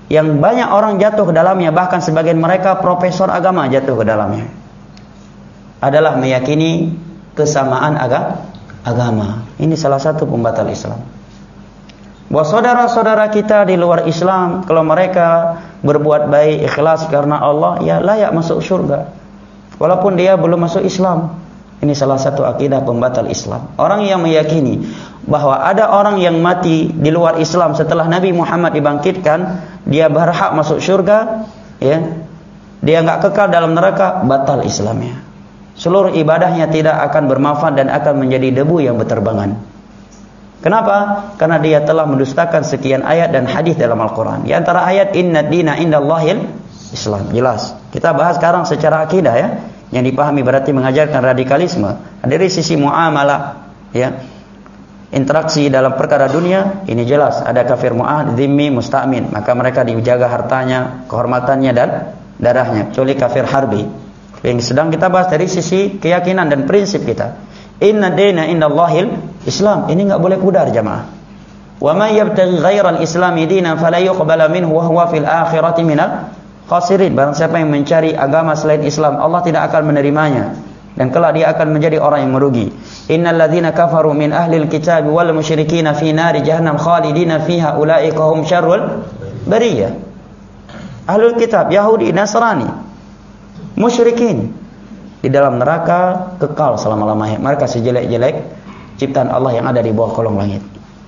yang banyak orang jatuh ke dalamnya, bahkan sebagian mereka profesor agama jatuh ke dalamnya, adalah meyakini kesamaan aga, agama. Ini salah satu pembatal Islam. Bahwa saudara-saudara kita di luar Islam, kalau mereka berbuat baik ikhlas karena Allah, ya layak masuk surga, walaupun dia belum masuk Islam. Ini salah satu akidah pembatal Islam. Orang yang meyakini bahwa ada orang yang mati di luar Islam setelah Nabi Muhammad dibangkitkan, dia berhak masuk surga, ya, dia enggak kekal dalam neraka, batal Islamnya. Seluruh ibadahnya tidak akan bermanfaat dan akan menjadi debu yang berterbangan. Kenapa? Karena dia telah mendustakan sekian ayat dan hadis dalam Al-Quran. Di antara ayat, inna dina indallahil Islam. Jelas. Kita bahas sekarang secara akidah, ya. Yang dipahami berarti mengajarkan radikalisme. Dari sisi muamalah, ya, interaksi dalam perkara dunia, ini jelas ada kafir mu'ahad, dhimmi, musta'min, maka mereka dijaga hartanya, kehormatannya dan darahnya, kecuali kafir harbi. Yang sedang kita bahas dari sisi keyakinan dan prinsip kita. Inna dina indallahil Islam. Ini enggak boleh pudar, jamaah. Wa may yabtaghi ghairal islami dinan fala yuqbala minhu wa huwa fil akhirati minal khasirin. Barang siapa yang mencari agama selain Islam, Allah tidak akan menerimanya, dan kelak dia akan menjadi orang yang merugi. Innal ladzina kafaru min ahlil kitab wal musyrikina fi nari jahannam khalidina fiha ulaika hum syarrul bariyah. Ahlul kitab, Yahudi, Nasrani, musyrikin di dalam neraka kekal selama-lamanya. Mereka sejelek-jelek ciptaan Allah yang ada di bawah kolong langit.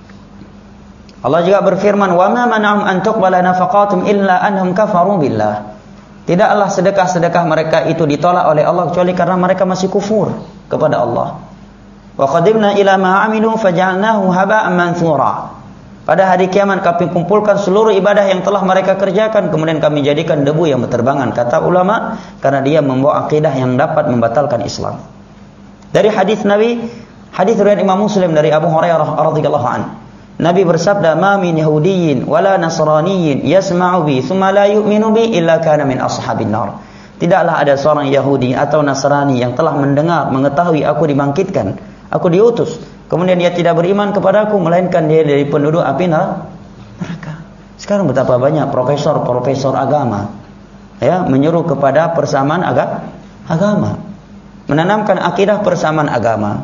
Allah juga berfirman, "Wa ma mana'um an tuqbala nafaqatum illa annahum kafaru billah." Tidaklah sedekah-sedekah mereka itu ditolak oleh Allah kecuali karena mereka masih kufur kepada Allah. Wa qadimna ila ma 'amilu faj'alnahu haba'an manthura. Pada hari kiamat kami kumpulkan seluruh ibadah yang telah mereka kerjakan, kemudian kami jadikan debu yang berterbangan, kata ulama, karena dia membawa akidah yang dapat membatalkan Islam. Dari hadis Nabi, hadis riwayat Imam Muslim dari Abu Hurairah radhiyallahu anhu, Nabi bersabda, "Ma min yahudiyyin wala nasraniyyin yasma'u bi tsumma la yu'minu bi illa kana min ashabin nar." Tidaklah ada seorang Yahudi atau Nasrani yang telah mendengar, mengetahui aku dibangkitkan, aku diutus, kemudian dia tidak beriman kepadaku, melainkan dia dari penduduk api neraka. Sekarang betapa banyak profesor-profesor agama, ya, menyuruh kepada persamaan aga, agama, menanamkan akidah persamaan agama,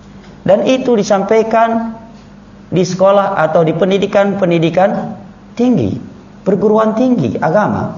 dan itu disampaikan di sekolah atau di pendidikan-pendidikan tinggi, perguruan tinggi agama,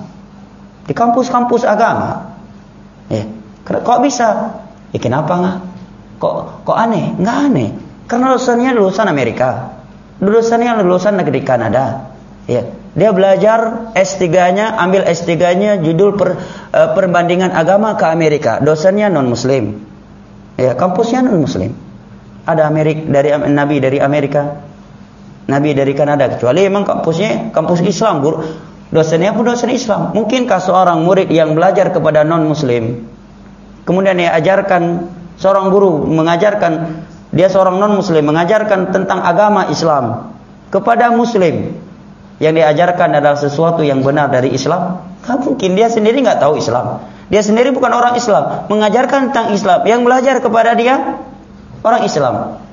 di kampus-kampus agama. Ya, kok bisa? Ya kenapa nggak? Kok kok aneh? Nggak aneh. Karena lulusannya lulusan Amerika, lulusannya lulusan negeri Kanada. Ya, dia belajar S tiga-nya, ambil S tiga-nya judul per, uh, perbandingan agama ke Amerika. Dosennya non Muslim. Ya, kampusnya non Muslim. Ada Amerika dari Nabi dari Amerika, Nabi dari Kanada, kecuali memang kampusnya kampus Islam, guru dosennya pun dosen Islam. Mungkinkah seorang murid yang belajar kepada non Muslim, kemudian dia ajarkan, seorang guru mengajarkan, dia seorang non Muslim mengajarkan tentang agama Islam kepada Muslim, yang diajarkan adalah sesuatu yang benar dari Islam? Tak mungkin. Dia sendiri nggak tahu Islam, dia sendiri bukan orang Islam, mengajarkan tentang Islam, yang belajar kepada dia orang Islam.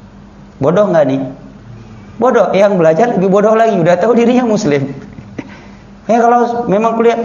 Bodoh nggak nih? Bodoh. Yang belajar lebih bodoh lagi, udah tahu dirinya Muslim. Ya kalau memang kuliah,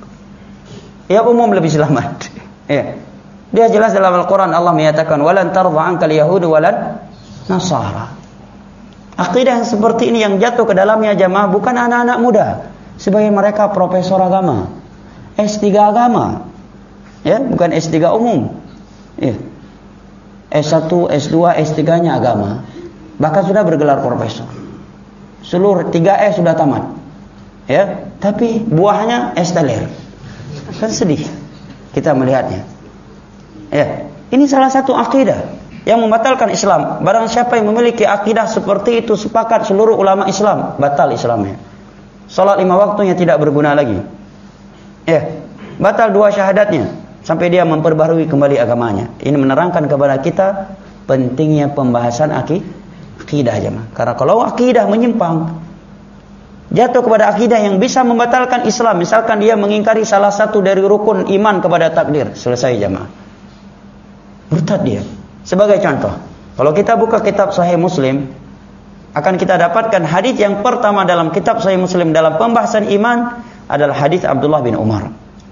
ya umum lebih selamat. Ya, dia jelas dalam Al-Quran Allah menyatakan, walan tardha ankal yahudu walan nasara. Akidah yang seperti ini yang jatuh ke dalamnya jamaah bukan anak-anak muda, sebagai mereka profesor agama, S tiga agama, ya, bukan S tiga umum. Ya. S satu, S dua, S tiga-nya agama. Bahkan sudah bergelar profesor. Seluruh tiga S sudah tamat. Ya, tapi buahnya es teler. Kan sedih kita melihatnya. Ya, ini salah satu akidah yang membatalkan Islam. Barang siapa yang memiliki akidah seperti itu, sepakat seluruh ulama Islam, batal Islamnya. Salat lima waktunya tidak berguna lagi. Ya, batal dua syahadatnya sampai dia memperbarui kembali agamanya. Ini menerangkan kepada kita pentingnya pembahasan akidah jemaah. Karena kalau akidah menyimpang, jatuh kepada akidah yang bisa membatalkan Islam, misalkan dia mengingkari salah satu dari rukun iman kepada takdir, selesai jemaah, murtad dia. Sebagai contoh, kalau kita buka kitab Sahih Muslim, akan kita dapatkan hadis yang pertama dalam kitab Sahih Muslim dalam pembahasan iman adalah hadis Abdullah bin Umar.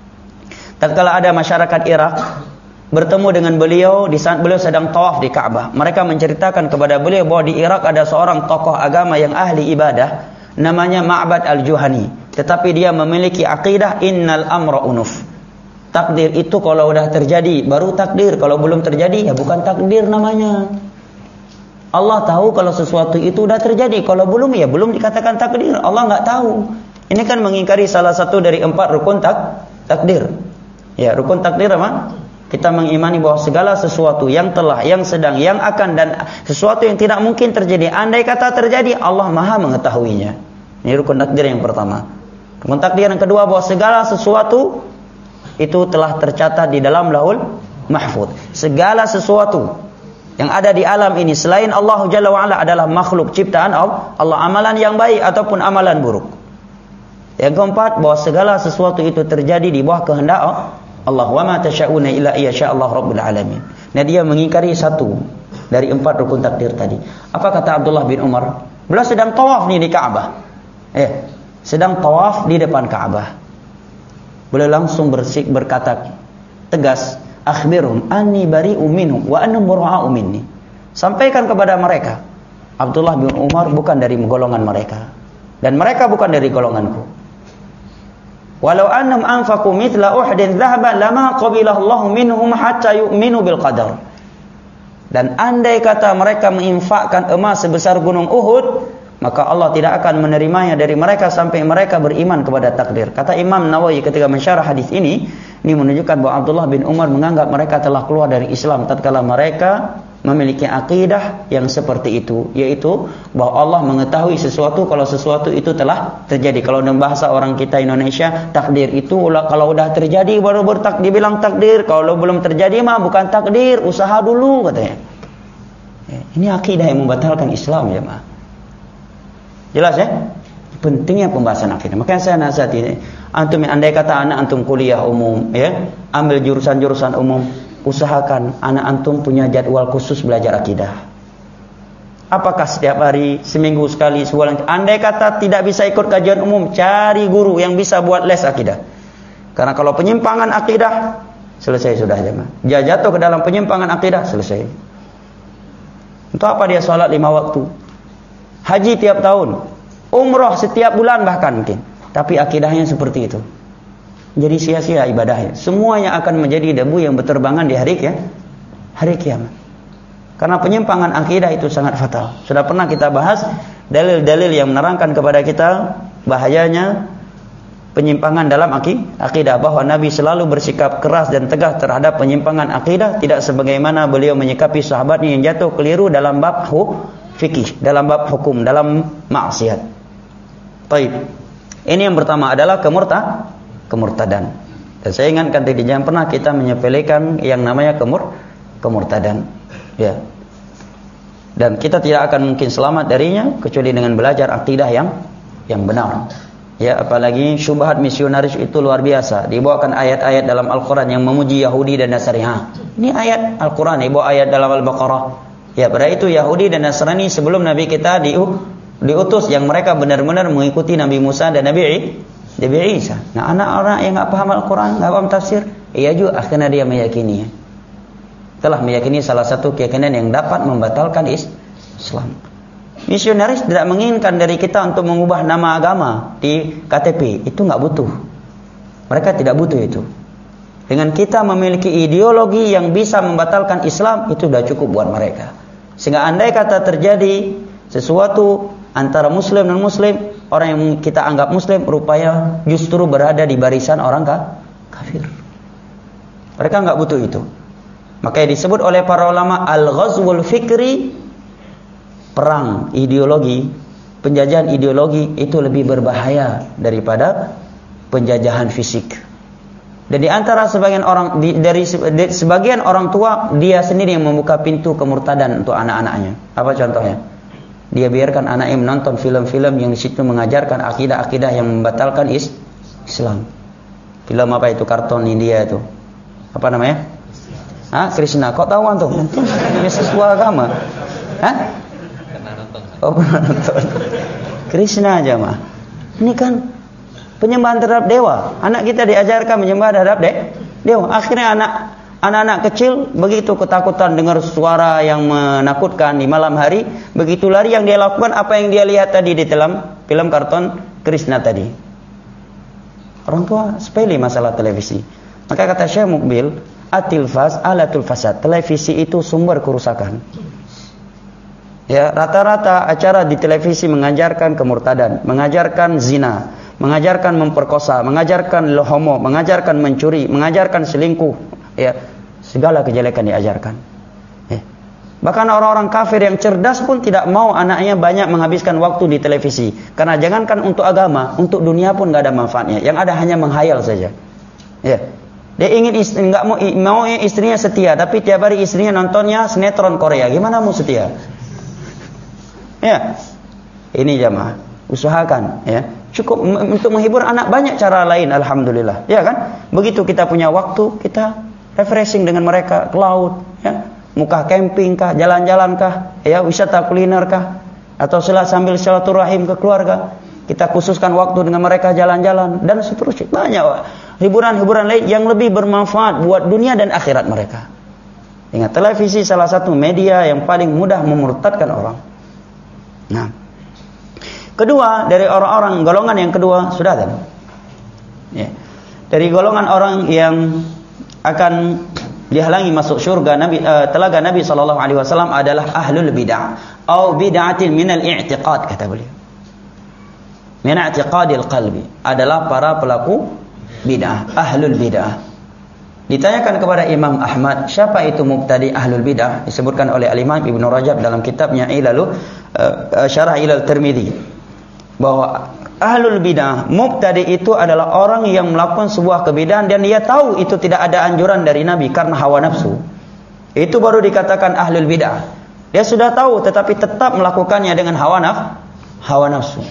Tatkala ada masyarakat Irak bertemu dengan beliau di saat beliau sedang tawaf di Ka'bah, mereka menceritakan kepada beliau bahwa di Irak ada seorang tokoh agama yang ahli ibadah namanya Ma'bad al-Juhani, tetapi dia memiliki akidah innal amra unuf. Takdir itu kalau udah terjadi baru takdir, kalau belum terjadi ya bukan takdir namanya. Allah tahu kalau sesuatu itu udah terjadi, kalau belum ya belum dikatakan takdir. Allah nggak tahu. Ini kan mengingkari salah satu dari empat rukun tak takdir. Ya, rukun takdir apa? Kita mengimani bahwa segala sesuatu yang telah, yang sedang, yang akan dan sesuatu yang tidak mungkin terjadi, andai kata terjadi, Allah Maha mengetahuinya. Ini rukun takdir yang pertama. Rukun takdir yang kedua bahwa segala sesuatu itu telah tercatat di dalam Lauhul Mahfuz. Segala sesuatu yang ada di alam ini selain Allah Jalla wa Ala adalah makhluk ciptaan Allah, Allah amalan yang baik ataupun amalan buruk. Yang keempat bahwa segala sesuatu itu terjadi di bawah kehendak Allah. Wa ma tasyauna illa yasha Allah rabbul alamin. Nah, dia mengingkari satu dari empat rukun takdir tadi. Apa kata Abdullah bin Umar? Beliau sedang tawaf nih di Ka'bah. Eh, sedang tawaf di depan Ka'bah. Beliau langsung bersik berkata tegas, "Akhbirum anni bari'u minhum wa annahum bura'u minni." Sampaikan kepada mereka, Abdullah bin Umar bukan dari golongan mereka dan mereka bukan dari golonganku. Walau annam anfaqu mithla Uhdin dhahaban lama qabilahu Allah minhum hatta yu'minu bil qadar. Dan andai kata mereka menginfakkan emas sebesar gunung Uhud, maka Allah tidak akan menerimanya dari mereka sampai mereka beriman kepada takdir. Kata Imam Nawawi ketika mensyarah hadis ini, ini menunjukkan bahwa Abdullah bin Umar menganggap mereka telah keluar dari Islam tatkala mereka memiliki akidah yang seperti itu, yaitu bahwa Allah mengetahui sesuatu kalau sesuatu itu telah terjadi. Kalau dalam bahasa orang kita Indonesia, takdir itu kalau udah terjadi baru bertak dibilang takdir, kalau belum terjadi mah bukan takdir, usaha dulu katanya. Ini akidah yang membatalkan Islam ya, mah. Jelas ya? Pentingnya pembahasan akidah. Makanya saya nasihat ini, antum andai kata anak antum kuliah umum ya, ambil jurusan-jurusan umum, usahakan anak antum punya jadwal khusus belajar akidah. Apakah setiap hari, seminggu sekali, sebulan? Andai kata tidak bisa ikut kajian umum, cari guru yang bisa buat les akidah. Karena kalau penyimpangan akidah, selesai sudah jemaah. Dia jatuh ke dalam penyimpangan akidah, selesai. Untuk apa dia sholat lima waktu? Haji tiap tahun, umroh setiap bulan bahkan mungkin. Tapi akidahnya seperti itu. Jadi sia-sia ibadahnya. Semuanya akan menjadi debu yang berterbangan di hari ya, hari kiamat. Karena penyimpangan akidah itu sangat fatal. Sudah pernah kita bahas dalil-dalil yang menerangkan kepada kita bahayanya penyimpangan dalam akidah, bahwa Nabi selalu bersikap keras dan tegas terhadap penyimpangan akidah, tidak sebagaimana beliau menyikapi sahabatnya yang jatuh keliru dalam bab fikih, dalam bab hukum, dalam maksiat. Baik. Ini yang pertama adalah kemurtad kemurtadan. Dan saya ingatkan tadi, jangan pernah kita menyepelekan yang namanya kemur kemurtadan. Ya. Dan kita tidak akan mungkin selamat darinya kecuali dengan belajar akidah yang yang benar. Ya, apalagi syubhat misionaris itu luar biasa. Dibawakan ayat-ayat dalam Al-Qur'an yang memuji Yahudi dan Nasrani. Ha, ini ayat Al-Qur'an, dibawa ayat dalam Al-Baqarah. Ya, pada itu Yahudi dan Nasrani sebelum Nabi kita di, diutus, yang mereka benar-benar mengikuti Nabi Musa dan Nabi Nabi Isa. Nah, anak-anak yang enggak paham Al-Qur'an, enggak paham tafsir, iya juga akhirnya dia meyakini. Telah meyakini salah satu keyakinan yang dapat membatalkan Islam. Misionaris tidak menginginkan dari kita untuk mengubah nama agama di K T P, itu enggak butuh. Mereka tidak butuh itu. Dengan kita memiliki ideologi yang bisa membatalkan Islam, itu sudah cukup buat mereka. Sehingga andai kata terjadi sesuatu antara muslim dan muslim, orang yang kita anggap muslim rupanya justru berada di barisan orang kafir. Mereka enggak butuh itu. Makanya disebut oleh para ulama al-ghazwul fikri, perang ideologi, penjajahan ideologi itu lebih berbahaya daripada penjajahan fisik. Dan di antara sebagian orang di, dari di, sebagian orang tua, dia sendiri yang membuka pintu kemurtadan untuk anak-anaknya. Apa contohnya? Dia biarkan anaknya menonton film-film yang di situ mengajarkan akidah-akidah yang membatalkan is, Islam. Film apa itu? Kartun India itu. Apa namanya? Ah, Krishna. Kok tahu antum? Ini sesuatu agama. Hah? Karena nonton. Oh, pernah nonton. Krishna aja mah. Ini kan penyembahan terhadap dewa. Anak kita diajarkan menyembah terhadap de dewa. Akhirnya anak anak-anak kecil begitu ketakutan dengar suara yang menakutkan di malam hari, begitu lari yang dia lakukan apa yang dia lihat tadi di dalam film kartun Krishna tadi. Orang tua sepele masalah televisi. Maka kata Syekh Mukbil, atilfas alatul fasad. Televisi itu sumber kerusakan. Ya, rata-rata acara di televisi mengajarkan kemurtadan, mengajarkan zina, mengajarkan memperkosa, mengajarkan homo, mengajarkan mencuri, mengajarkan selingkuh, ya, segala kejelekan diajarkan. Ya. Bahkan orang-orang kafir yang cerdas pun tidak mau anaknya banyak menghabiskan waktu di televisi, karena jangankan untuk agama, untuk dunia pun nggak ada manfaatnya. Yang ada hanya menghayal saja. Ya. Dia ingin istri, nggak mau mau istrinya setia, tapi tiap hari istrinya nontonnya sinetron Korea. Gimana mau setia? Ya, ini jamaah, usahakan ya. Cukup untuk menghibur anak banyak cara lain, alhamdulillah. Ya kan? Begitu kita punya waktu, kita refreshing dengan mereka ke laut, ya. Muka camping kah, jalan-jalan kah, ya, wisata kuliner kah, atau sambil silaturahim ke keluarga. Kita khususkan waktu dengan mereka jalan-jalan dan seterusnya. Banyak hiburan-hiburan lain yang lebih bermanfaat buat dunia dan akhirat mereka. Ingat, televisi salah satu media yang paling mudah memurtadkan orang. Nah, kedua dari orang-orang golongan yang kedua sudah kan? Ya. Dari golongan orang yang akan dihalangi masuk surga Nabi uh, telaga Nabi sallallahu alaihi wasallam adalah ahlul bid'ah atau bid'atin minal i'tiqad, kata beliau. Min i'tiqadil qalbi, adalah para pelaku bid'ah, ahlul bid'ah. Ditanyakan kepada Imam Ahmad, siapa itu mubtadi ahlul bidah? Disebutkan oleh Al-Imam Ibnu Rajab dalam kitabnya Ilalu uh, Syarah Ilal Tirmidzi, bahwa ahlul bidah, mubtadi itu adalah orang yang melakukan sebuah kebidahan dan dia tahu itu tidak ada anjuran dari Nabi karena hawa nafsu. Itu baru dikatakan ahlul bidah. Dia sudah tahu tetapi tetap melakukannya dengan hawa nafsu. Hawa nafsu.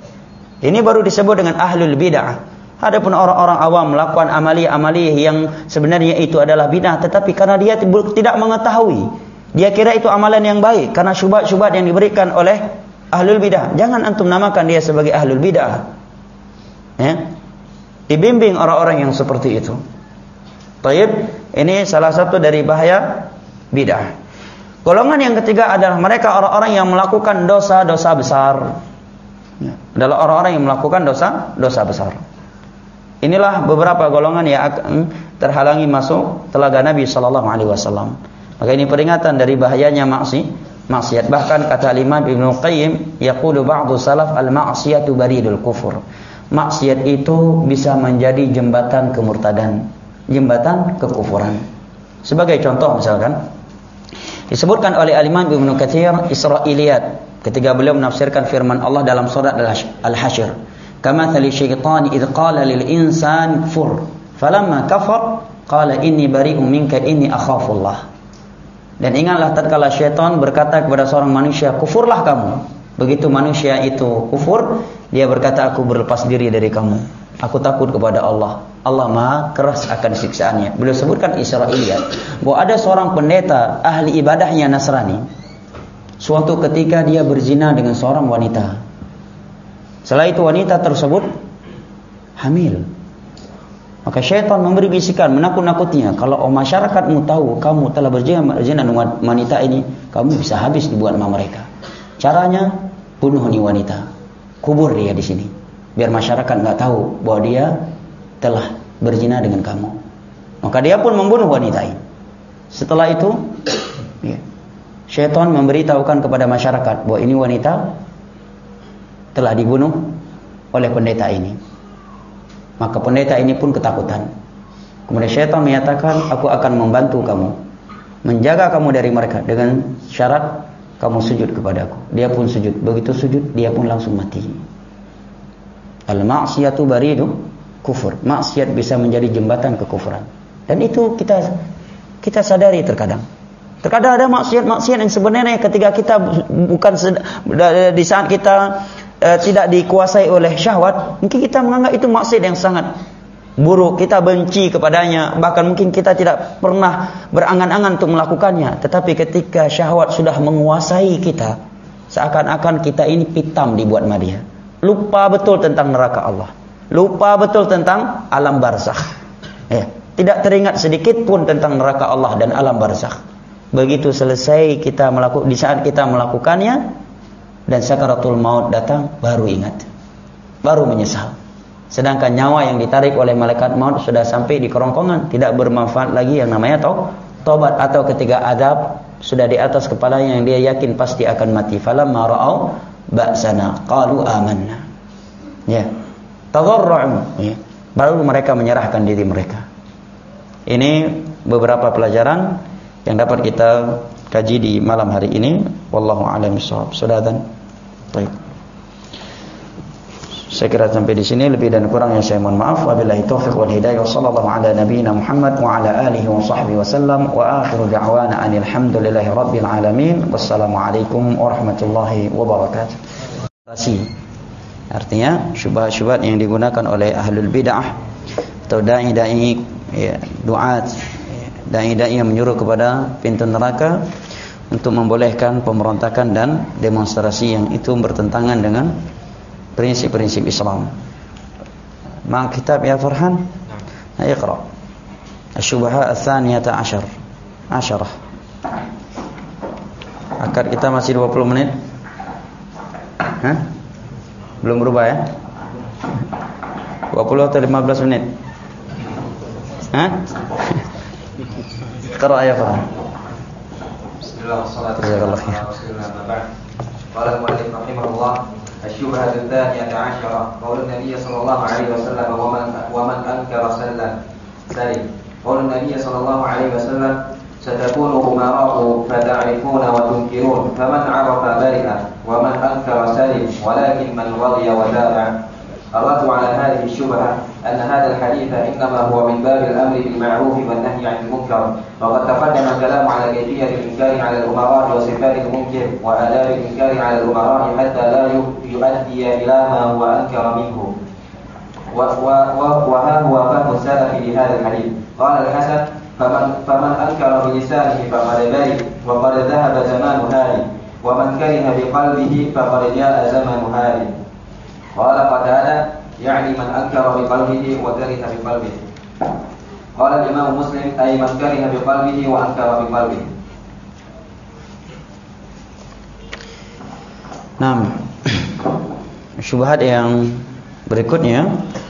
Ini baru disebut dengan ahlul bidah. Adapun orang-orang awam melakukan amali-amali yang sebenarnya itu adalah bidah, tetapi karena dia tidak mengetahui, dia kira itu amalan yang baik karena syubhat-syubhat yang diberikan oleh ahlul bidah. Jangan antum namakan dia sebagai ahlul bidah. Ya. Dibimbing orang-orang yang seperti itu. Taib, ini salah satu dari bahaya bidah. Golongan yang ketiga adalah mereka orang-orang yang melakukan dosa-dosa besar. Ya. Adalah orang-orang yang melakukan dosa-dosa besar. Inilah beberapa golongan yang akan terhalangi masuk telaga Nabi sallallahu alaihi wasallam. Maka ini peringatan dari bahayanya maksi, maksiat. Bahkan kata Imam Ibnu Qayyim, yaqulu ba'du salaf al-ma'siyatu baridul kufur. Maksiat itu bisa menjadi jembatan kemurtadan, jembatan kekufuran. Sebagai contoh misalkan, disebutkan oleh Al-Imam Ibnu Katsir Israiliyat ketika beliau menafsirkan firman Allah dalam surat Al-Hasyr. Kamathali syaitani idh qala lil insan kfur falamma kafar qala inni bari'un minka inni akhafullah. Dan ingatlah tatkala syaitan berkata kepada seorang manusia, kufurlah kamu. Begitu manusia itu kufur, dia berkata, aku berlepas diri dari kamu, aku takut kepada Allah. Allah maha keras akan siksaannya. Beliau sebutkan Israiliyat bahwa ada seorang pendeta ahli ibadahnya Nasrani, suatu ketika dia berzina dengan seorang wanita. Setelah itu wanita tersebut hamil. Maka syaitan memberi bisikan, menakut-nakutinya, kalau masyarakatmu tahu kamu telah berzina dengan wanita ini, kamu bisa habis dibuat sama mereka. Caranya, bunuh nih wanita, kubur dia di sini, biar masyarakat nggak tahu bahwa dia telah berzina dengan kamu. Maka dia pun membunuh wanita ini. Setelah itu, ya, syaitan memberitahukan kepada masyarakat bahwa ini wanita telah dibunuh oleh pendeta ini. Maka pendeta ini pun ketakutan. Kemudian syaitan menyatakan, aku akan membantu kamu, menjaga kamu dari mereka dengan syarat kamu sujud kepadaku. Dia pun sujud. Begitu sujud, dia pun langsung mati. Al-ma'siyatu baridu kufur. Maksiat bisa menjadi jembatan kekufuran. Dan itu kita kita sadari terkadang. Terkadang ada maksiat-maksiat yang sebenarnya ketika kita bukan di saat kita Uh, tidak dikuasai oleh syahwat, mungkin kita menganggap itu maksiat yang sangat buruk, kita benci kepadanya, bahkan mungkin kita tidak pernah berangan-angan untuk melakukannya. Tetapi ketika syahwat sudah menguasai kita, Seakan-akan kita ini pitam dibuat sama dia. Lupa betul tentang neraka Allah. Lupa betul tentang alam barzakh. Ya, tidak teringat sedikit pun tentang neraka Allah dan alam barzakh. Begitu selesai kita melakukan, di saat kita melakukannya dan sakaratul maut datang, baru ingat. Baru menyesal. Sedangkan nyawa yang ditarik oleh malaikat maut sudah sampai di kerongkongan, tidak bermanfaat lagi yang namanya taubat. Atau ketika azab sudah di atas kepalanya yang dia yakin pasti akan mati. Falamma ra'au ba'sana qalu amanna. Ya. Tadarru'u. Ya. Baru mereka menyerahkan diri mereka. Ini beberapa pelajaran yang dapat kita kaji di malam hari ini. Wallahu a'lam bishawab. Sudah dan. Baik. Saya kira sampai di sini, lebih dan kurangnya saya mohon maaf. Wabillahi taufiq wal hidayah. Wassallallahu ala nabiyyina Muhammad wa ala alihi wa sahbihi wasallam. Wa akhiru da'wana anil hamdulillahi rabbil alamin. Wassalamualaikum warahmatullahi wabarakatuh. Artinya syubhat-syubhat yang digunakan oleh ahlul bid'ah atau dai-dai ya, duat, dai-dai yang menyuruh kepada pintu neraka untuk membolehkan pemberontakan dan demonstrasi yang itu bertentangan dengan prinsip-prinsip Islam. Ma kitab ya Farhan? Nah, iqra. Asy-syubhat ats-tsaniyata asyar. Asyarah. Akad kita masih dua puluh menit. Hah? Belum berubah ya? dua puluh atau lima belas menit? Hah? Iqra ya Farhan. Bismillah wassalatu wassalamu ala rasulillah ma ba'd. Qala al-mu'allif rahimahullah الشبهة الثانية عشرة قول النبي صلى الله عليه وسلم ومن ومن أنكر سلم سلم قول النبي صلى الله عليه وسلم ستكون أمراء فتعرفون وتنكرون فمن عرف برئ ومن أنكر سلم ولكن من رضي وتابع. الرد على هذه الشبهة أن هذا الحديث إنما هو من باب الأمر بالمعروف والنهي عن المنكر، وقد تقدم الكلام على كيفية الإنكار على الأمراء وصفات المنكر وآداب الإنكار على الأمراء حتى لا يؤدي إلى ما هو أنكر منه. وها هو فهم السلف لهذا الحديث. قال الحسن فمن, فمن أنكر بلسانه فقد برئ وقد ذهب زمان هذه، ومن كره بقلبه فقد جاء زمن هذه. قال قتادة يعني من أنكر بقلبه وكره بقلبه. قال الإمام مسلم أي من كره بقلبه وأنكر بقلبه. Nah, syubhat yang berikutnya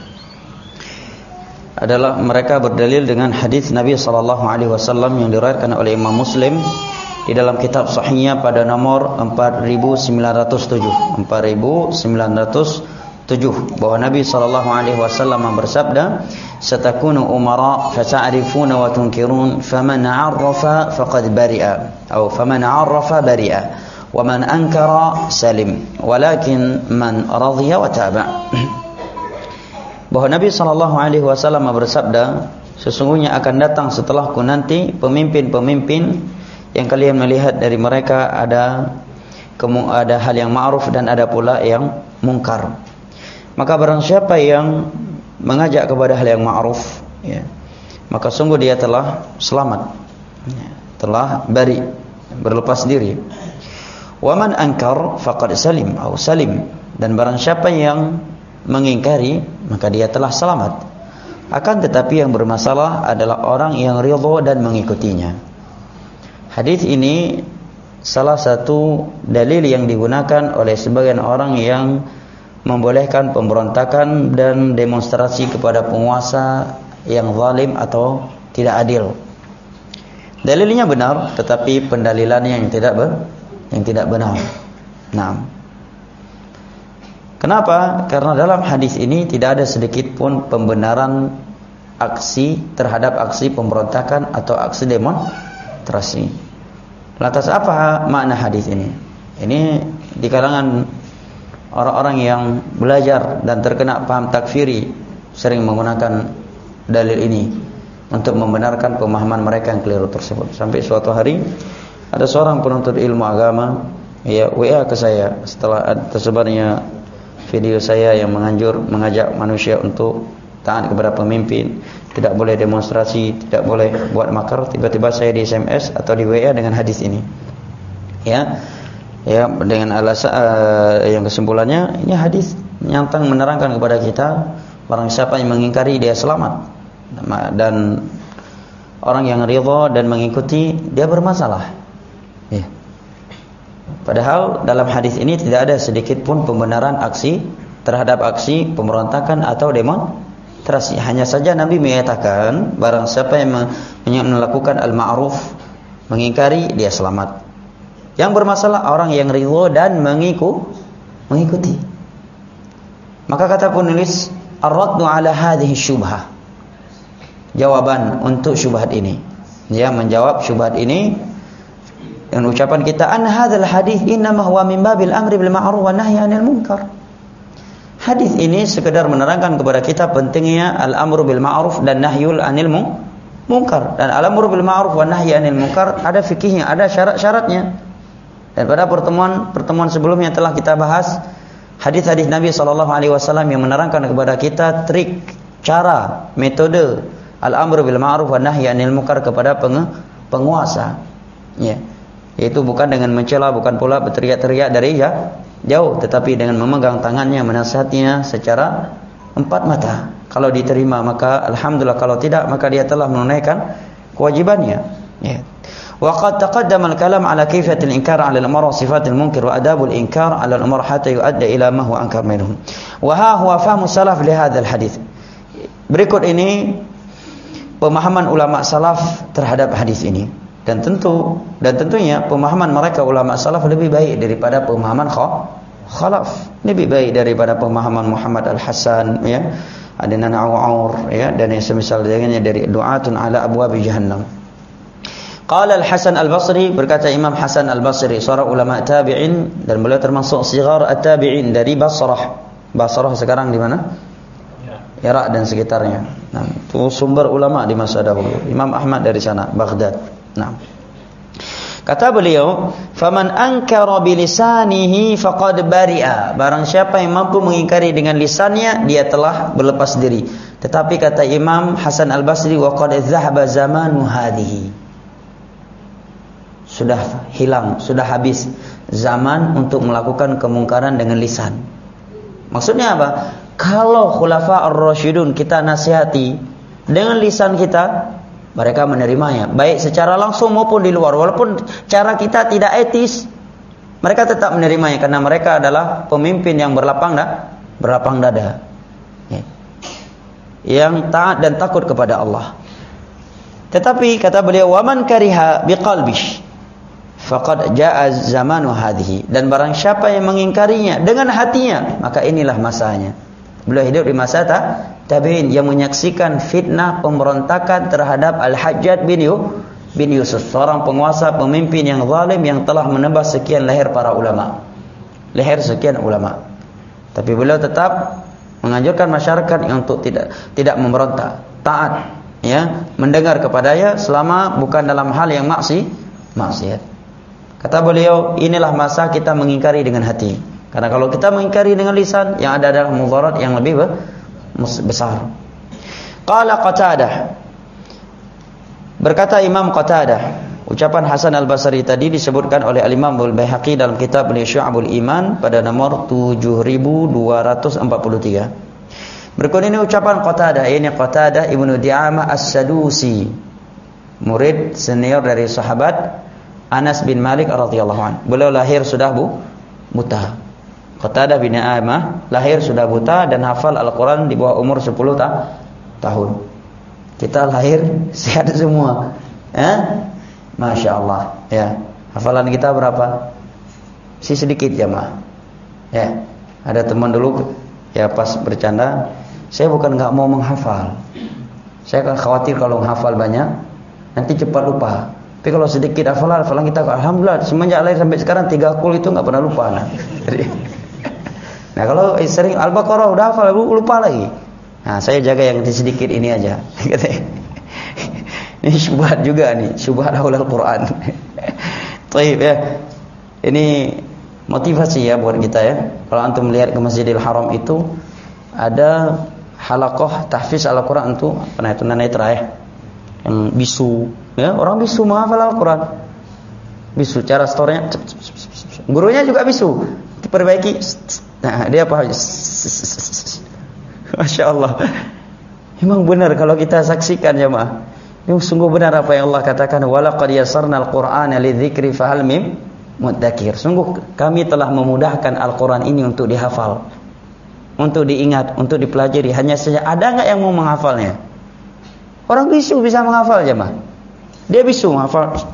adalah mereka berdalil dengan hadis Nabi sallallahu alaihi wasallam yang diriwayatkan oleh Imam Muslim di dalam kitab sahihnya pada nomor empat ribu sembilan ratus tujuh empat ribu sembilan ratus tujuh bahwa Nabi sallallahu alaihi wasallam bersabda, "Satakunu umara fata'rifuna wa tunkirun, faman 'arrafa faqad bari'a atau faman 'arrafa bari'a wa man ankara salim, walakin man radhiya wa taba." Bahwa Nabi sallallahu alaihi wasallam bersabda, sesungguhnya akan datang setelahku nanti pemimpin-pemimpin yang kalian melihat dari mereka ada ada hal yang ma'ruf dan ada pula yang mungkar. Maka barang siapa yang mengajak kepada hal yang ma'ruf, ya, maka sungguh dia telah selamat, ya, telah bari, berlepas diri. Wa man ankar faqad salim atau salim, dan barang siapa yang mengingkari maka dia telah selamat. Akan tetapi yang bermasalah adalah orang yang ridha dan mengikutinya. Hadis ini salah satu dalil yang digunakan oleh sebagian orang yang membolehkan pemberontakan dan demonstrasi kepada penguasa yang zalim atau tidak adil. Dalilnya benar, tetapi pendalilannya yang tidak ber, yang tidak benar. Nah, kenapa? Karena dalam hadis ini tidak ada sedikit pun pembenaran aksi terhadap aksi pemberontakan atau aksi demonstrasi. Lantas apa makna hadis ini? Ini di kalangan orang-orang yang belajar dan terkena paham takfiri sering menggunakan dalil ini untuk membenarkan pemahaman mereka yang keliru tersebut. Sampai suatu hari ada seorang penuntut ilmu agama ya W A ke saya setelah tersebarnya video saya yang menganjur mengajak manusia untuk taat kepada pemimpin, tidak boleh demonstrasi, tidak boleh buat makar. Tiba-tiba saya di S M S atau di W A dengan hadis ini. Ya. Ya, dengan alasan uh, yang kesimpulannya ini hadis nyantang menerangkan kepada kita barang siapa yang mengingkari dia selamat, dan orang yang ridha dan mengikuti dia bermasalah. Ya. Padahal dalam hadis ini tidak ada sedikit pun pembenaran aksi terhadap aksi pemberontakan atau demonstrasi. Hanya saja Nabi menyatakan barang siapa yang melakukan al-ma'ruf, mengingkari dia selamat. Yang bermasalah orang yang ridha dan mengiku, mengikuti. Maka kata penulis, ar-raddu ala hadhihi syubhah. Jawaban untuk syubhat ini. Ya, menjawab syubhat ini dengan ucapan kita, an hadzal hadis innama huwa min babil amri bil ma'ruf wa nahyi 'anil munkar. Hadis ini sekedar menerangkan kepada kita pentingnya al-amru bil ma'ruf dan nahyul 'anil munkar. Dan al-amru bil ma'ruf wa nahyi 'anil munkar ada fikihnya, ada syarat-syaratnya. Dan pada pertemuan-pertemuan sebelumnya telah kita bahas hadis-hadis Nabi sallallahu alaihi wasallam yang menerangkan kepada kita trik, cara, metode al-amru bil ma'ruf wa nahyi 'anil munkar kepada penguasa. Ya. Yaitu bukan dengan mencela, bukan pula berteriak-teriak dari ya, jauh, tetapi dengan memegang tangannya, menasihatnya secara empat mata. Kalau diterima maka alhamdulillah, kalau tidak maka dia telah menunaikan kewajibannya. Ya. وقد تقدم الكلام على كيفية الإنكار على الأمر وصفات المنكر وآداب الإنكار على الأمر حتى يؤدى إلى ما هو أنكر منهم. وها هو فهم السلف لهذا الحديث. Berikut ini pemahaman ulama salaf terhadap hadis ini, dan tentu dan tentunya pemahaman mereka ulama salaf lebih baik daripada pemahaman khalaf, lebih baik daripada pemahaman Muhammad Al-Hasan, ya, Adnan Aw'aur, ya, dan yang semisal dengannya dari du'atun ala abwabi jahannam. Qala Al-Hasan Al-Basri, berkata Imam Hasan Al-Basri, seorang ulama tabi'in, dan beliau termasuk sighar at-tabi'in dari Basrah. Basrah sekarang di mana? Irak dan sekitarnya. Nah, itu sumber ulama di masa dahulu. Imam Ahmad dari sana, Baghdad. Nah. Kata beliau, "Faman ankara bilisanihi faqad bari'a." Barang siapa yang mampu mengingkari dengan lisannya, dia telah berlepas diri. Tetapi kata Imam Hasan Al-Basri, "Wa qad dhahaba zamanu hadhihi." Sudah hilang, sudah habis zaman untuk melakukan kemungkaran dengan lisan. Maksudnya apa? Kalau khulafa ar-rasyidun kita nasihati dengan lisan kita, mereka menerimanya, baik secara langsung maupun di luar. Walaupun cara kita tidak etis, mereka tetap menerimanya karena mereka adalah pemimpin yang berlapang dada, berlapang dada, ya, yang taat dan takut kepada Allah. Tetapi kata beliau, waman kariha biqalbihi faqad jaa zamanu hadhihi, dan barang siapa yang mengingkarinya dengan hatinya, maka inilah masanya. Beliau hidup di masa ta, tabi'in yang menyaksikan fitnah pemberontakan terhadap Al-Hajjaj bin, bin Yusuf, seorang penguasa pemimpin yang zalim yang telah menebas sekian leher para ulama, leher sekian ulama. Tapi beliau tetap menganjurkan masyarakat untuk tidak tidak memberontak, taat, ya, mendengar kepadanya selama bukan dalam hal yang maksi, maksiat. Kata beliau, inilah masa kita mengingkari dengan hati. Karena kalau kita mengingkari dengan lisan, yang ada adalah mudarat yang lebih besar. Qala Qatadah, berkata Imam Qatadah, ucapan Hasan Al-Basri tadi disebutkan oleh Al-Imam Al-Baihaqi dalam kitab beliau Syu'abul Iman pada nomor tujuh ribu dua ratus empat puluh tiga. Berikut ini ucapan Qatadah, ini Qatadah Ibnu Di'amah As-Sadusi, murid senior dari sahabat Anas bin Malik radhiyallahu anhu. Beliau lahir sudah bu, buta. Qatadah bin Di'amah lahir sudah buta dan hafal Al-Quran di bawah umur sepuluh ta- tahun. Kita lahir sehat semua, eh? Masya Allah, ya. Hafalan kita berapa? Si sedikit jamaah. Ya, ada teman dulu ya pas bercanda, saya bukan nggak mau menghafal, saya kan khawatir kalau menghafal banyak nanti cepat lupa. Tapi kalau sedikit hafalan, hafalan kita alhamdulillah semenjak lahir sampai sekarang tiga kul itu nggak pernah lupa. Nah, jadi, nah kalau sering Al-Baqarah udah hafal lupa lagi. Nah, saya jaga yang sedikit ini aja. Ini syubhat juga nih, syubhat haulal Quran. Baik ya. Ini motivasi ya buat kita ya. Kalau antum melihat ke Masjidil Haram itu ada halaqah tahfiz Al-Quran itu, apa itu tunanetra ya. Yang bisu, ya, orang bisu menghafal Al-Quran. Bisu cara storynya Gurunya juga bisu. Diperbaiki. Nah, dia paham. Masya Allah. Memang benar kalau kita saksikan jemaah. Ini sungguh benar apa yang Allah katakan, walaqad yassarnal Qur'ana lidzikri fahal mim mudzakir. Sungguh kami telah memudahkan Al-Qur'an ini untuk dihafal, untuk diingat, untuk dipelajari. Hanya saja ada enggak yang mau menghafalnya? Orang bisu bisa menghafal jemaah. Dia bisu menghafal.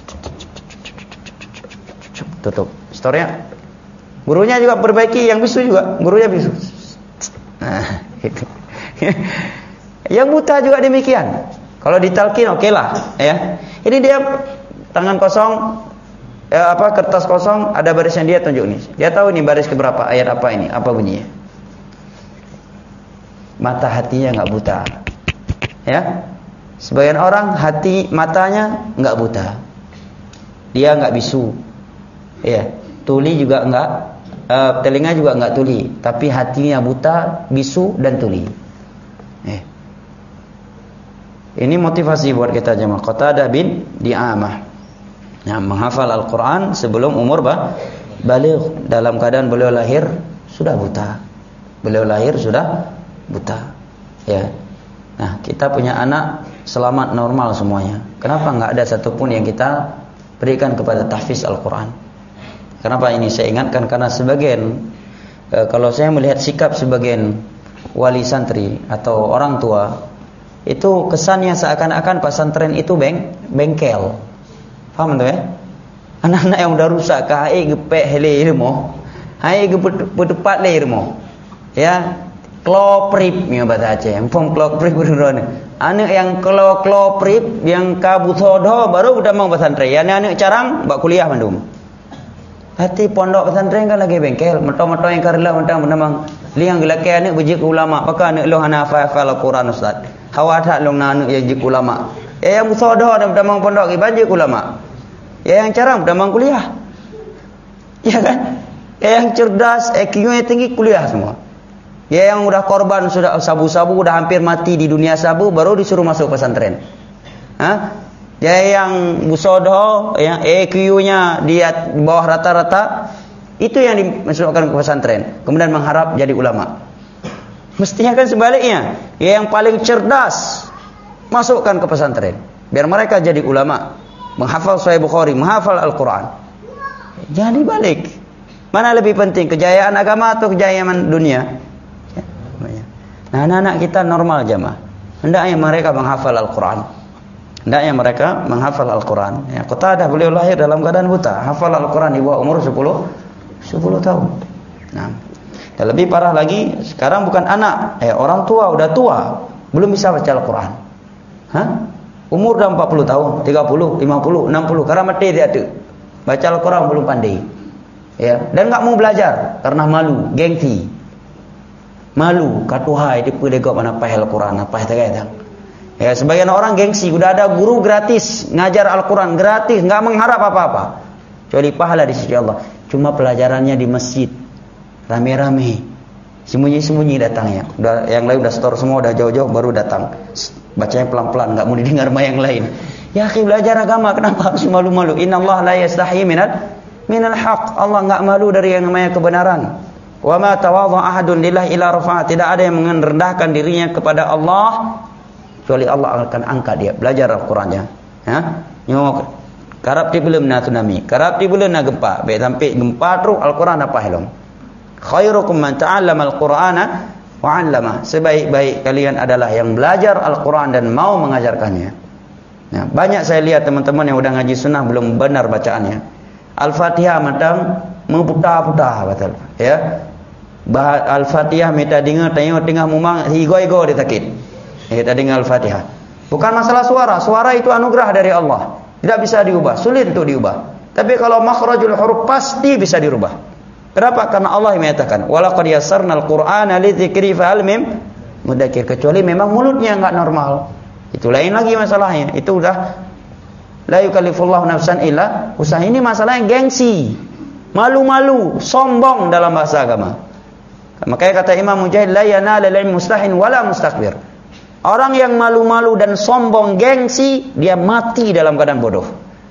Tutup. Storenya. Gurunya juga perbaiki, yang bisu juga, gurunya bisu. Nah, gitu. Yang buta juga demikian. Kalau ditalkin oke okay lah, ya. Ini dia tangan kosong, ya, apa kertas kosong, ada barisnya, dia tunjuk nih. Dia tahu nih baris keberapa, ayat apa ini, apa bunyinya. Mata hatinya nggak buta, ya. Sebagian orang hati matanya nggak buta, dia nggak bisu, ya. Tuli juga nggak, uh, telinga juga nggak tuli, tapi hatinya buta, bisu dan tuli. Eh. Ini motivasi buat kita jemaah. Qatadah bin Di'amah, yang menghafal Al-Quran sebelum umur bah, baligh. Dalam keadaan beliau lahir sudah buta. Beliau lahir sudah buta. Ya. Nah, kita punya anak selamat normal semuanya. Kenapa nggak ada satupun yang kita berikan kepada tahfiz Al-Quran? Kenapa ini saya ingatkan? Karena sebagian, e, kalau saya melihat sikap sebagian wali santri atau orang tua, itu kesannya seakan-akan pesantren itu beng, bengkel. Paham tuh ya? Anak-anak yang udah rusak, kai gepek hele ilmu, hai gepepat le ilmu. Ya, kloprip ni bahasa Aceh. Empom kloprip beneran. Anak yang klo kloprip yang kabutodo baru udah mau pesantren. Ya anak carang bak kuliah mandum. Hati pondok pesantren kan lagi bengkel. Meto-meto yang karela mentang menang liang gelake anak bejik ulama. Maka anak lo hana hafal Al-Quran ustaz. Hawa tak long nanu yang jik ulama. Ya yang musodoh dan berdamang pondok ibajik ulama. Ya yang carang berdamang kuliah. Ya kan? Ya yang cerdas, I Q-nya tinggi kuliah semua. Ya yang udah korban sudah sabu-sabu udah hampir mati di dunia sabu baru disuruh masuk pesantren. Hah? Ya yang musodoh, yang I Q-nya di bawah rata-rata itu yang dimasukkan ke pesantren. Kemudian mengharap jadi ulama. Mestinya kan sebaliknya, ya yang paling cerdas masukkan ke pesantren, biar mereka jadi ulama, menghafal Sahih Bukhari, menghafal Al-Quran. Jangan dibalik. Mana lebih penting, kejayaan agama atau kejayaan dunia? Nah, anak-anak kita normal jamaah, hendaknya mereka menghafal Al-Quran, hendaknya mereka menghafal Al-Quran. Ya, Qatadah beliau lahir dalam keadaan buta, hafal Al-Quran di bawah umur sepuluh tahun. Nah. Dan lebih parah lagi, sekarang bukan anak, eh orang tua, udah tua, belum bisa baca Al-Quran. Hah? Umur dah empat puluh tahun, tiga puluh, lima puluh, enam puluh, karena mati dia tu. Baca Al-Quran belum pandai. Ya, dan enggak mau belajar karena malu, gengsi. Malu, katuhai dia pedegok mana pahal Al-Quran, apa itu. Ya, sebagian orang gengsi, udah ada guru gratis ngajar Al-Quran gratis, enggak mengharap apa-apa. Kecuali pahala di sisi Allah. Cuma pelajarannya di masjid. Rame-rame, sembunyi-sembunyi datangnya. Udah, yang lain udah store semua, udah jauh-jauh baru datang. Bacanya pelan-pelan, enggak mau didengar sama yang lain. Ya, akhi, belajar agama kenapa harus malu-malu? Innallaha la yastahi minal minal haq. Allah enggak malu dari yang namanya kebenaran. Wa ma tawadha ahadun lillahi ila rafa'a. Tidak ada yang merendahkan dirinya kepada Allah kecuali Allah akan angkat dia. Belajar Al-Qur'annya. Ya. Nyok karap ti belum na tsunami, karap ti belum na gempa. Baik sampai gempa terus Al-Qur'an apa helong. Khairukum man ta'allama al-Qur'ana wa 'allama. Sebaik-baik kalian adalah yang belajar Al-Qur'an dan mau mengajarkannya. Nah, banyak saya lihat teman-teman yang udah ngaji sunnah belum benar bacaannya. Al-Fatihah matang memputar-putar betul. Ya. Bah Al-Fatihah meta dengar tengok tengah mumang higo-higo ditakit. Kita dengar Al-Fatihah. Bukan masalah suara, suara itu anugerah dari Allah. Tidak bisa diubah, sulit untuk diubah. Tapi kalau makhrajul huruf pasti bisa dirubah. Kenapa? Karena Allah yang menyatakan, "Walaqad yassarnal Qur'ana lidzikri fahal mim mudzakir." Kecuali memang mulutnya enggak normal. Itu lain lagi masalahnya. Itu udah la yukallifullahu nafsan illa usaha. Ini masalah yang gengsi. Malu-malu, sombong dalam bahasa agama. Makanya kata Imam Mujahid, "La yanala lil mustahin wala mustakbir." Orang yang malu-malu dan sombong, gengsi, dia mati dalam keadaan bodoh.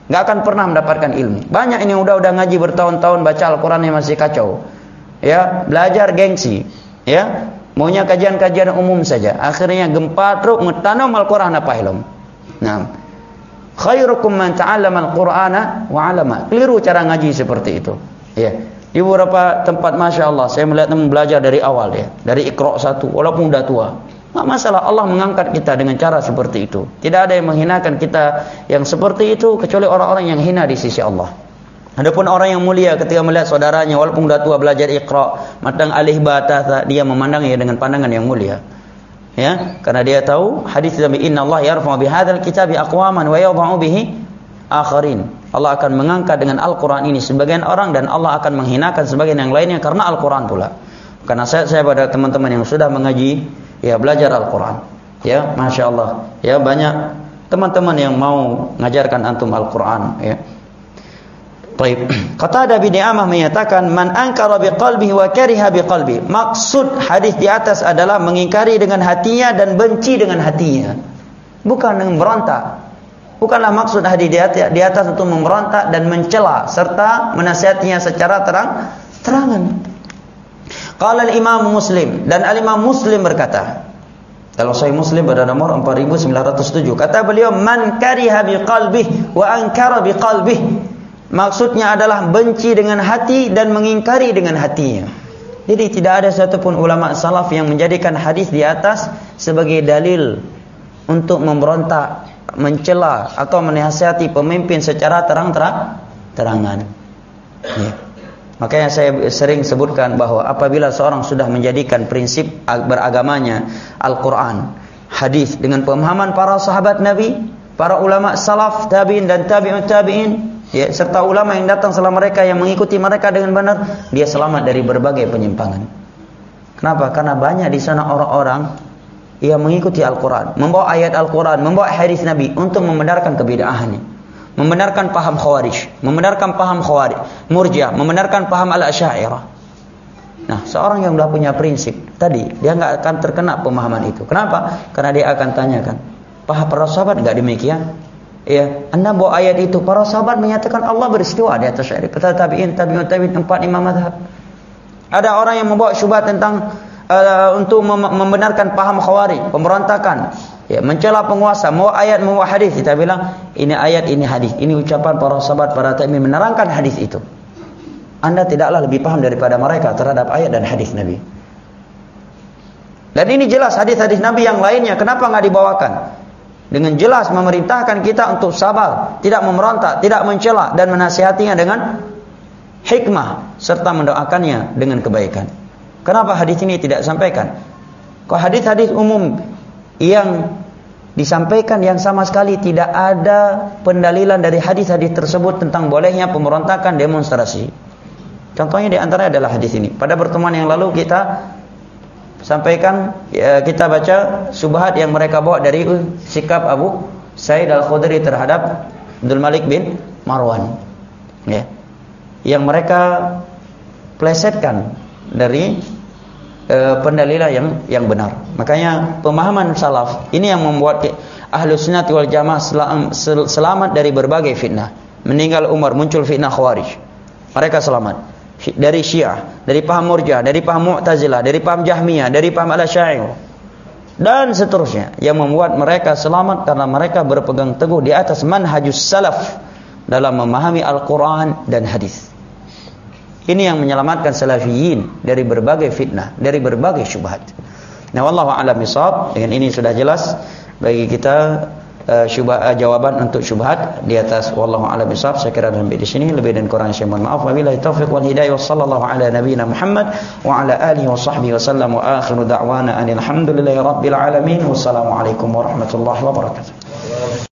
nggak akan pernah mendapatkan ilmu. Banyak ini udah-udah ngaji bertahun-tahun baca Al-Qur'annya masih kacau. Ya, belajar gengsi, ya. Maunya kajian-kajian umum saja. Akhirnya gempa truk ngetanam Al-Qur'an apa ilmu. Nah, khairukum man ta'allama al-Qur'ana wa 'allama. Keliru cara ngaji seperti itu. Ya. Di beberapa tempat Masya Allah saya melihat teman belajar dari awal ya, dari Iqra satu walaupun udah tua. Enggak masalah, Allah mengangkat kita dengan cara seperti itu. Tidak ada yang menghinakan kita yang seperti itu kecuali orang-orang yang hina di sisi Allah. Adapun orang yang mulia ketika melihat saudaranya walaupun udah tua belajar Iqra, matang alif ba ta, dia memandangnya dengan pandangan yang mulia. Ya, karena dia tahu hadis Nabi, innallaha yarfa'u bihadzal kitabi aqwaman wa yadh'u bihi akharin. Allah akan mengangkat dengan Al-Quran ini sebagian orang dan Allah akan menghinakan sebagian yang lainnya karena Al-Quran pula. Karena saya, saya pada teman-teman yang sudah mengaji, ya belajar Al-Quran. Ya, Masya Allah. Ya, banyak teman-teman yang mau mengajarkan antum Al-Quran. Ya. Baik. Qatadah bin Di'amah menyatakan, man ankara biqalbihi wa kariha biqalbihi. Maksud hadis di atas adalah mengingkari dengan hatinya dan benci dengan hatinya. Bukan dengan berontak. Bukanlah maksud hadis di atas, di atas untuk memberontak dan mencela serta menasihatinya secara terang terangan. Qala al-Imam Muslim, dan al-Imam Muslim berkata, kalau Sahih Muslim pada nomor empat ribu sembilan ratus tujuh, kata beliau, man kariha biqalbihi wa ankara biqalbihi. Maksudnya adalah benci dengan hati dan mengingkari dengan hatinya. Jadi tidak ada satupun ulama salaf yang menjadikan hadis di atas sebagai dalil untuk memberontak, mencela atau menasihati pemimpin secara terang-terang terangan. Ya. Makanya saya sering sebutkan bahwa apabila seorang sudah menjadikan prinsip beragamanya Al-Quran, hadis dengan pemahaman para sahabat Nabi, para ulama salaf, tabi'in dan tabi'ut tabi'in, ya, serta ulama yang datang setelah mereka yang mengikuti mereka dengan benar, dia selamat dari berbagai penyimpangan. Kenapa? Karena banyak di sana orang-orang ia mengikuti Al-Quran, membawa ayat Al-Quran, membawa hadis Nabi untuk membenarkan kebid'ahannya, membenarkan paham Khawarij, membenarkan paham Khawarij, Murji'ah, membenarkan paham Al-Asy'ariyah. Nah, seorang yang sudah punya prinsip tadi, dia enggak akan terkena pemahaman itu. Kenapa? Karena dia akan tanyakan, paham para sahabat enggak demikian? Ya, Anda bawa ayat itu, para sahabat menyatakan Allah beristiwa di atas syar'i. Kata tabi'in, tabi'ut tabi'in, empat imam mazhab. Ada orang yang membawa syubhat tentang Uh, untuk mem membenarkan paham Khawarij, pemberontakan, ya, mencela penguasa, mau ayat mau hadis. Kita bilang ini ayat, ini hadis, ini ucapan para sahabat, para tabi'in menerangkan hadis itu. Anda tidaklah lebih paham daripada mereka terhadap ayat dan hadis Nabi. Dan ini jelas hadis-hadis Nabi yang lainnya, kenapa nggak dibawakan? Dengan jelas memerintahkan kita untuk sabar, tidak memberontak, tidak mencela, dan menasihatinya dengan hikmah serta mendoakannya dengan kebaikan. Kenapa hadis ini tidak disampaikan? Kalau hadis-hadis umum yang disampaikan yang sama sekali tidak ada pendalilan dari hadis-hadis tersebut tentang bolehnya pemberontakan, demonstrasi. Contohnya di antaranya adalah hadis ini. Pada pertemuan yang lalu kita sampaikan, ya, kita baca syubhat yang mereka bawa dari sikap Abu Sa'id Al-Khudri terhadap Abdul Malik bin Marwan, ya, yang mereka plesetkan dari e, pendalilan yang yang benar. Makanya pemahaman salaf ini yang membuat Ahlus Sunnah wal Jamaah selam, sel, selamat dari berbagai fitnah. Meninggal Umar, muncul fitnah Khawarij, mereka selamat dari Syiah, dari paham Murji'ah, dari paham Mu'tazilah, dari paham Jahmiyah, dari paham Al-Asy'ariyah, dan seterusnya, yang membuat mereka selamat karena mereka berpegang teguh di atas manhajus salaf dalam memahami Al-Quran dan hadis. Ini yang menyelamatkan salafiyin dari berbagai fitnah, dari berbagai syubhat. Nah, wallahu a'lam bishawab. Dengan ini sudah jelas bagi kita uh, syubhat, uh, jawaban untuk syubhat di atas. Wallahu a'lam bishawab. Saya kira sampai di sini, lebih dan kurang saya mohon maaf. Wabillahi taufiq wal hidayah. Wassallallahu ala nabiyyina Muhammad wa ala alihi wa sahbihi wasallam. Wa akhiru da'wana alhamdulillahi rabbil alamin. Wassalamualaikum warahmatullahi wabarakatuh.